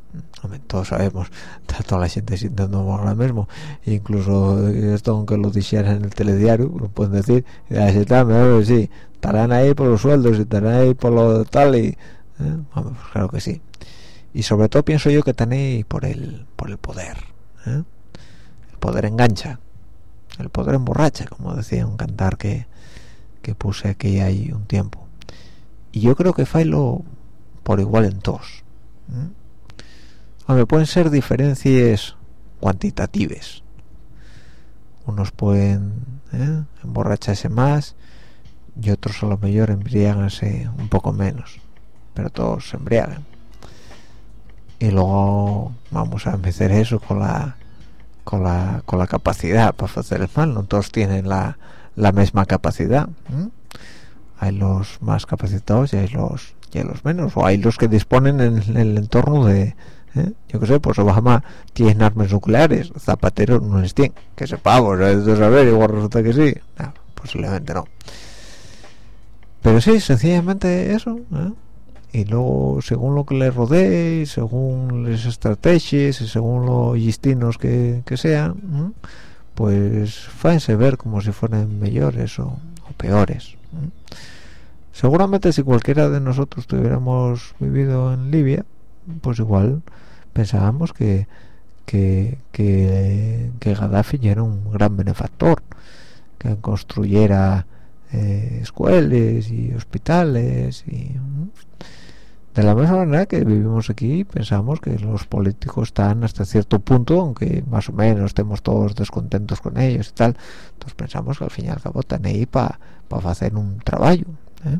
Hombre, todos sabemos, está toda la gente sintiendo ahora mismo, incluso esto aunque lo dijeran en el telediario, lo pueden decir, y así también, sí, estarán ahí por los sueldos y estarán ahí por lo tal y, ¿eh? Hombre, pues claro que sí. Y sobre todo pienso yo que tenéis por el por el poder, ¿eh? El poder engancha, el poder emborracha, como decía un cantar que, que puse aquí hay un tiempo. Y yo creo que failo por igual en todos. ¿eh? Hombre, pueden ser diferencias cuantitativas. Unos pueden ¿eh? emborracharse más y otros a lo mejor embriáganse un poco menos, pero todos se embriagan. Y luego vamos a empezar eso con la con la con la capacidad para hacer el mal. No todos tienen la, la misma capacidad. ¿eh? Hay los más capacitados y hay los y hay los menos, o hay los que disponen en, en el entorno de ¿eh? yo qué sé, pues Obama tiene armas nucleares, Zapatero no les tiene, que sepamos, de saber, igual resulta que sí, no, posiblemente no, pero sí, sencillamente eso, ¿eh? Y luego según lo que les rodee, según las estrategias y según los destinos que, que sean, ¿eh? pues fáense ver como si fueran mejores o, o peores. ¿eh? Seguramente si cualquiera de nosotros tuviéramos vivido en Libia, pues igual pensábamos que que, que, que Gaddafi era un gran benefactor, que construyera eh, escuelas y hospitales y de la misma manera que vivimos aquí pensamos que los políticos están hasta cierto punto, aunque más o menos estemos todos descontentos con ellos y tal, entonces pensamos que al fin y al cabo están ahí para pa hacer un trabajo, ¿eh?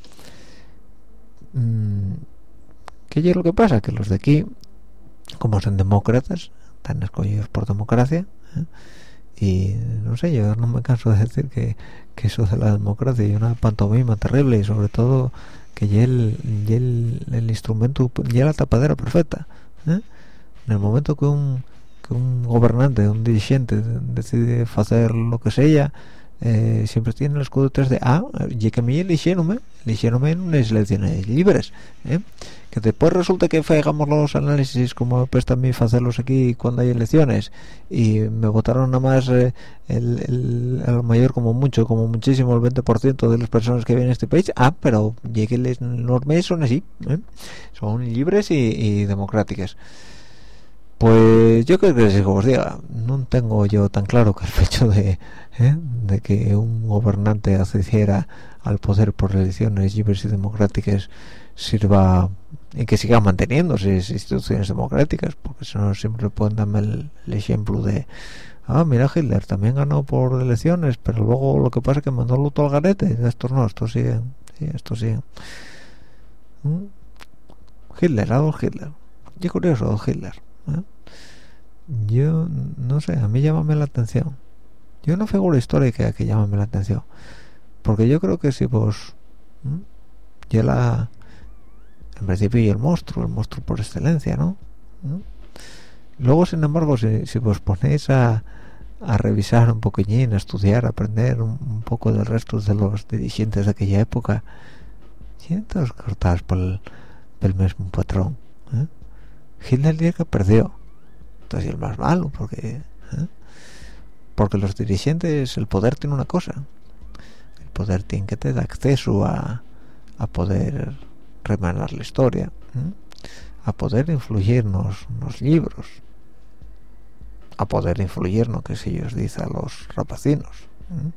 mm. ¿Qué es lo que pasa? Que los de aquí, como son demócratas, están escogidos por democracia, ¿eh? Y no sé, yo no me canso de decir que, que eso de la democracia es una pantomima terrible, y sobre todo que ya el, ya el, el instrumento, ya la tapadera perfecta, ¿eh? En el momento que un, que un gobernante, un dirigente decide hacer lo que sea, Eh, siempre tiene el escudo tres de ah, y que a mí eligieronme eligieronme en unas elecciones libres, ¿eh? Que después resulta que hagamos los análisis como presta a mí hacerlos aquí cuando hay elecciones y me votaron nada más eh, el, el, el mayor como mucho, como muchísimo el veinte por ciento de las personas que viven en este país. Ah, pero ya que las normas son así, ¿eh? Son libres y, y democráticas. Pues yo creo que, como os diga, no tengo yo tan claro que el hecho de, ¿eh? de que un gobernante accediera al poder por elecciones libres y democráticas sirva y que siga manteniéndose esas instituciones democráticas, porque si no siempre pueden darme el, el ejemplo de ah, mira, Hitler también ganó por elecciones, pero luego lo que pasa es que mandó luto al garete. Estos no, estos siguen, sí, estos siguen. ¿Mm? Hitler, Adolf Hitler. Qué curioso, Adolf Hitler. ¿Eh? Yo no sé, a mí llámame la atención. Yo una figura histórica que llámame la atención, porque yo creo que si vos ¿eh? ya la en principio y el monstruo, el monstruo por excelencia, ¿no? ¿Eh? Luego sin embargo si, si vos ponéis a, a revisar un poquillín, a estudiar, a aprender un, un poco del resto de los dirigentes de aquella época, sientos cortados por el, por el mismo patrón, ¿eh? Hitler dice que perdió, entonces el más malo, porque ¿eh? porque los dirigentes, el poder tiene una cosa, el poder tiene que te da acceso a, a poder remenar la historia, ¿eh? a poder influirnos los libros, a poder influirnos, que si ellos dicen a los rapacinos, ¿eh?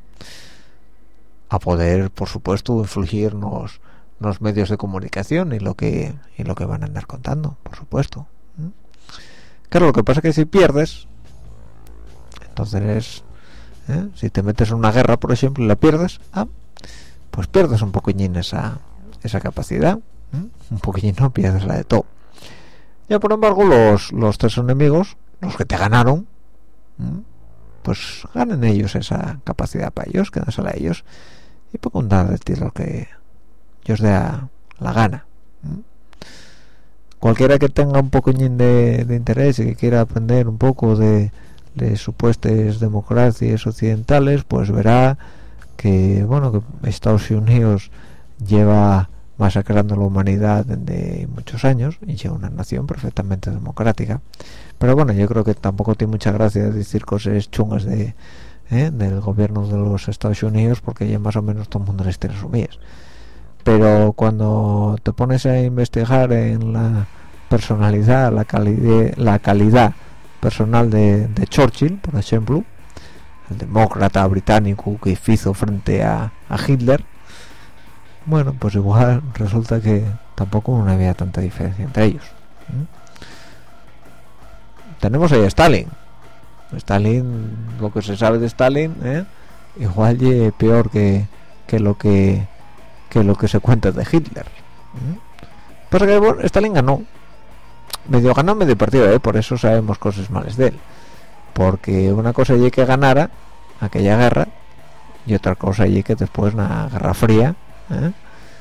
a poder, por supuesto, influirnos los medios de comunicación y lo que y lo que van a andar contando, por supuesto. ¿eh? Claro, lo que pasa es que si pierdes, entonces ¿eh? si te metes en una guerra, por ejemplo, y la pierdes, ah, pues pierdes un poquillín esa esa capacidad, ¿eh? un poquillín, no pierdes la de todo. Ya por embargo los los tres enemigos, los que te ganaron, ¿eh? pues ganen ellos esa capacidad para ellos, quédensela a ellos y puedo contar de ti lo que os dé la gana. ¿eh? Cualquiera que tenga un poquillín de, de interés y que quiera aprender un poco de, de supuestas democracias occidentales, pues verá que bueno, que Estados Unidos lleva masacrando la humanidad desde muchos años, y es una nación perfectamente democrática. Pero bueno, yo creo que tampoco tiene mucha gracia decir cosas chungas de ¿eh? del gobierno de los Estados Unidos, porque ya más o menos todo el mundo les tiene sumidas. Pero cuando te pones a investigar en la personalidad, la calidad, la calidad personal de, de Churchill, por ejemplo, el demócrata británico que hizo frente a, a Hitler, bueno, pues igual resulta que tampoco no había tanta diferencia entre ellos. ¿Mm? Tenemos ahí a Stalin. Stalin, lo que se sabe de Stalin, ¿eh? igual es peor que, que lo que que lo que se cuenta de Hitler. ¿Mm? Pasa que bueno, Stalin ganó, medio ganó, medio partido, ¿eh? Por eso sabemos cosas malas de él, porque una cosa es que ganara aquella guerra y otra cosa es que después una guerra fría, ¿eh?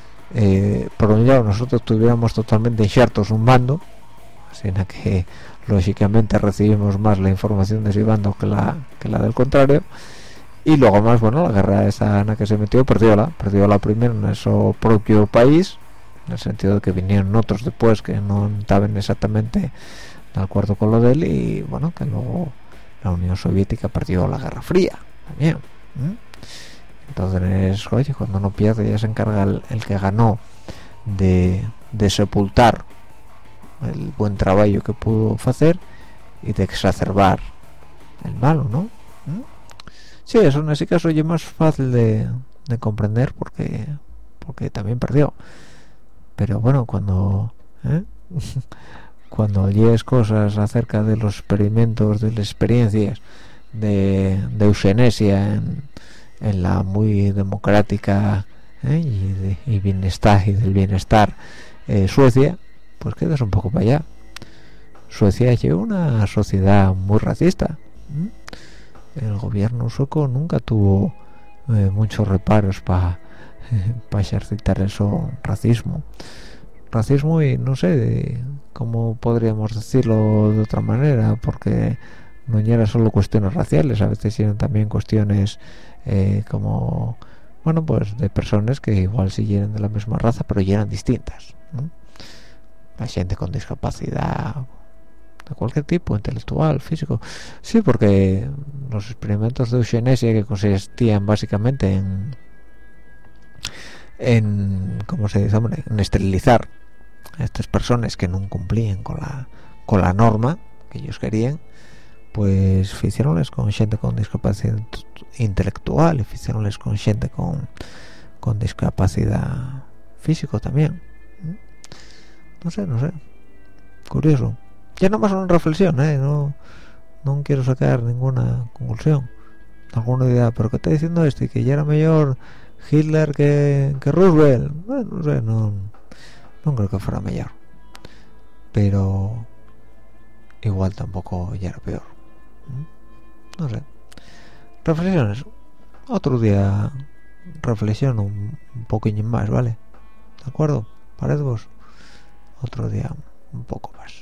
Eh, por un lado nosotros tuviéramos totalmente injertos un bando, así que lógicamente recibimos más la información de ese bando que la que la del contrario, y luego más, bueno, la guerra esa en la que se metió perdió la perdió la primera en su propio país, en el sentido de que vinieron otros después que no estaban exactamente de acuerdo con lo de él, y bueno, que luego la Unión Soviética perdió la Guerra Fría también. ¿Mm? Entonces, oye, cuando uno pierde ya se encarga el, el que ganó de, de sepultar el buen trabajo que pudo hacer y de exacerbar el malo, ¿no? ¿Mm? Sí, eso en ese caso ya es más fácil de, de comprender porque porque también perdió. Pero bueno, cuando ¿eh? cuando oyes cosas acerca de los experimentos, de las experiencias de, de eugenesia en, en la muy democrática ¿eh? y, de, y bienestar y del bienestar eh, Suecia, pues quedas un poco para allá. Suecia es una sociedad muy racista. ¿Mm? El gobierno sueco nunca tuvo eh, muchos reparos para eh, para ejercitar eso, racismo racismo y no sé de, cómo podríamos decirlo de otra manera, porque no eran solo cuestiones raciales, a veces eran también cuestiones eh, como bueno, pues de personas que igual sí eran de la misma raza pero ya eran distintas, ¿no? La gente con discapacidad de cualquier tipo, intelectual, físico. Sí, porque los experimentos de eugenesia, que consistían básicamente en en ¿cómo se dice, hombre? En esterilizar a estas personas que no cumplían con la con la norma que ellos querían, pues hicieronles con gente con discapacidad intelectual y hicieronles con gente con con discapacidad físico también. No sé, no sé. Curioso. Ya nomás una reflexión, ¿eh? No, no quiero sacar ninguna conclusión. Alguna idea, pero ¿qué está diciendo este? Que ya era mejor Hitler que, que Roosevelt. Bueno, no sé, no, no creo que fuera mejor. Pero igual tampoco ya era peor. No sé. Reflexiones. Otro día reflexiono un, un poquillo más, ¿vale? ¿De acuerdo? ¿Parece vos? Otro día un poco más.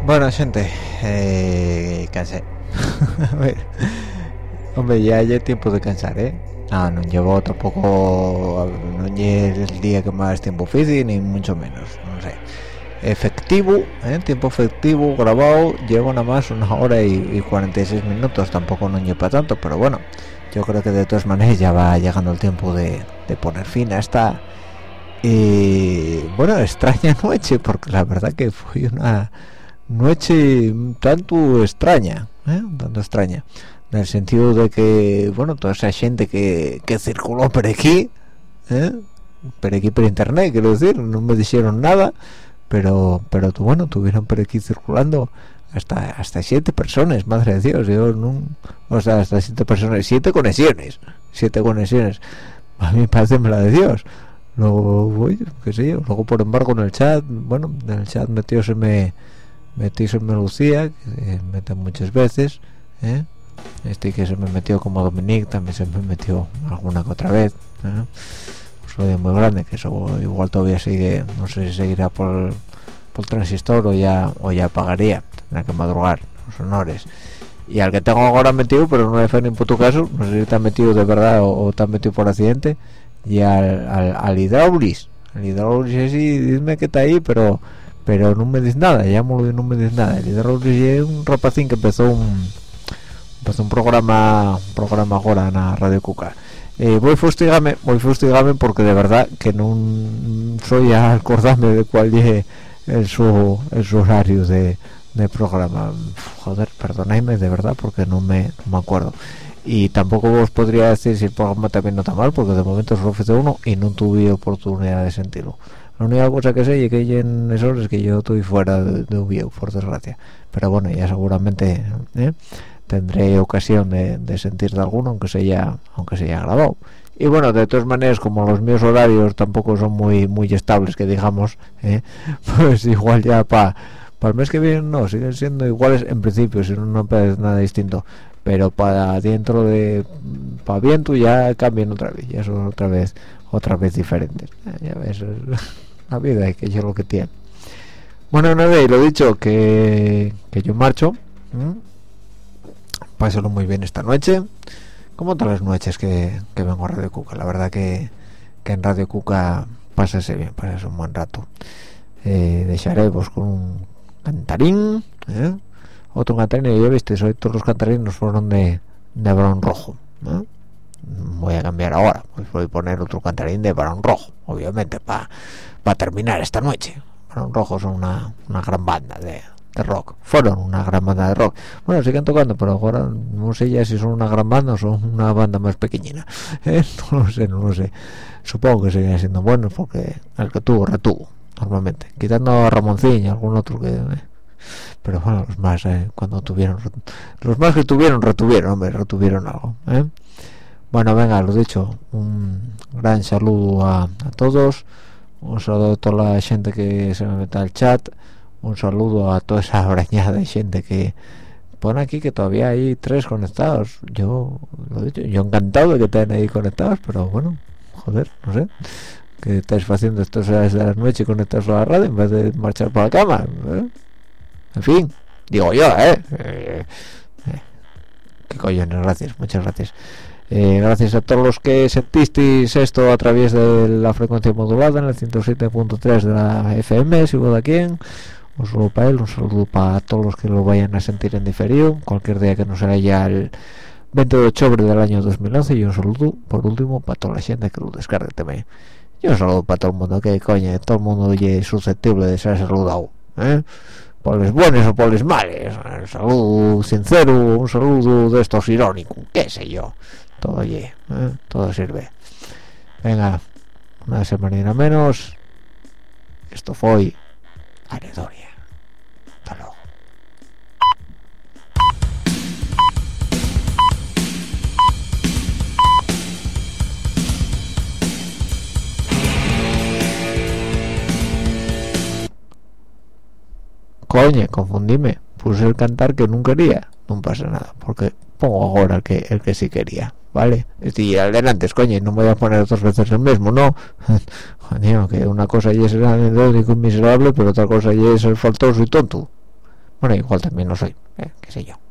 Bueno, gente, eh, cansé. A ver, hombre, ya hay tiempo de cansar, ¿eh? No, no llevo tampoco, no llevo el día que más tiempo hice, ni mucho menos, no sé. Efectivo, ¿eh? Tiempo efectivo grabado, llevo nada más una hora y, y cuarenta y seis minutos, tampoco no llevo para tanto, pero bueno, yo creo que de todas maneras ya va llegando el tiempo de, de poner fin a esta, eh, bueno, extraña noche, porque la verdad que fue una noche un tanto extraña, ¿eh? Un tanto extraña, en el sentido de que, bueno, toda esa gente que, que circuló por aquí, ¿eh? por aquí por internet, quiero decir, no me dijeron nada, pero pero bueno, tuvieron por aquí circulando hasta hasta siete personas, madre de Dios, yo no, o sea, hasta siete personas, siete conexiones, siete conexiones, a mí me parece mala de Dios. Luego, oye, qué sé yo, luego por embargo en el chat, bueno, en el chat metióseme metióseme Lucía, que se mete muchas veces, ¿eh? Este que se me metió como Dominique también se me metió alguna que otra vez, ¿eh? Soy muy grande, que eso igual todavía sigue, no sé si seguirá por, por transistor o ya o ya pagaría, tendrá que madrugar los honores. Y al que tengo ahora metido, pero no le fue ni en puto caso, no sé si está metido de verdad o, o está metido por accidente, y al, al, al hidráulis, al hidráulis sí, dime que está ahí, pero pero no me dice nada, llámalo y no me dice nada. El hidráulis es un rapacín que empezó un empezó un programa un programa ahora en la Radio Cuca. Eh, voy a fustigarme, voy a fustigarme porque de verdad que no soy a acordarme de cuál es el su, el su horario de, de programa. Joder, perdonadme de verdad porque no me, no me acuerdo. Y tampoco os podría decir si el programa también no está mal, porque de momento solo hice uno y no tuve oportunidad de sentirlo. La única cosa que sé es que en eso es que yo estoy fuera de, de Ubieu, por desgracia. Pero bueno, ya seguramente... ¿eh? tendré ocasión de, de sentir de alguno, aunque sea aunque sea grabado. Y bueno, de todas maneras, como los míos horarios tampoco son muy muy estables, que digamos, ¿eh? Pues igual ya para pa el mes que viene no, siguen siendo iguales en principio, si no, no parece nada distinto, pero para dentro de para viento ya cambian otra vez, ya son otra vez otra vez diferentes. Ya ves, la vida es que yo lo que tiene. Bueno, nada, y lo dicho, que, que yo marcho, ¿eh? Pásalo muy bien esta noche, como todas las noches que, que vengo a Radio Cuca. La verdad que, que en Radio Cuca pásase bien, pásase un buen rato. Eh, dejaremos con un cantarín, ¿eh? Otro cantarín, y ya viste, hoy todos los cantarinos fueron de, de Barón Rojo, ¿eh? Voy a cambiar ahora, pues voy a poner otro cantarín de Barón Rojo, obviamente, para pa terminar esta noche. Barón Rojo son una, una gran banda de... de rock, fueron una gran banda de rock, bueno, siguen tocando, pero ahora no sé ya si son una gran banda o son una banda más pequeñina, ¿eh? no lo sé, no lo sé, supongo que siguen siendo buenos porque el que tuvo, retuvo, normalmente, quitando a Ramoncín y algún otro que, eh. pero bueno, los más, eh, cuando tuvieron, los más que tuvieron, retuvieron, hombre, retuvieron algo, ¿eh? Bueno, venga, lo dicho, un gran saludo a, a todos, un saludo a toda la gente que se me mete al chat, un saludo a toda esa brañada de gente que pone aquí que todavía hay tres conectados. Yo lo he dicho, yo encantado de que estén ahí conectados, pero bueno, joder, no sé, que estáis haciendo estas horas de la noche conectados a la radio en vez de marchar para la cama, ¿eh? En fin, digo yo, ¿eh? eh, eh qué cojones, gracias, muchas gracias. Eh, gracias a todos los que sentisteis esto a través de la frecuencia modulada en el ciento siete punto tres de la F M, si hubo de aquí. Un saludo para él, un saludo para todos los que lo vayan a sentir en diferido, cualquier día que no sea ya el veinte de octubre del año dos mil once, y un saludo, por último, para toda la gente que lo descargue también. Y un saludo para todo el mundo, que coño, todo el mundo es susceptible de ser saludado, ¿eh? Por los buenos o por los males, un saludo sincero, un saludo de estos irónicos, qué sé yo, todo oye, ¿eh? Todo sirve. Venga, una semanina menos, esto fue Anedonia. Hasta luego. Coño, confundíme, puse el cantar que no quería, no pasa nada, porque pongo ahora el que el que sí quería, ¿vale? Y adelante, coño, no me voy a poner dos veces el mismo, ¿no? Coño, que una cosa ya es el anedónico y miserable, pero otra cosa ya es el faltoso y tonto. Bueno, igual también lo soy, eh, qué sé yo.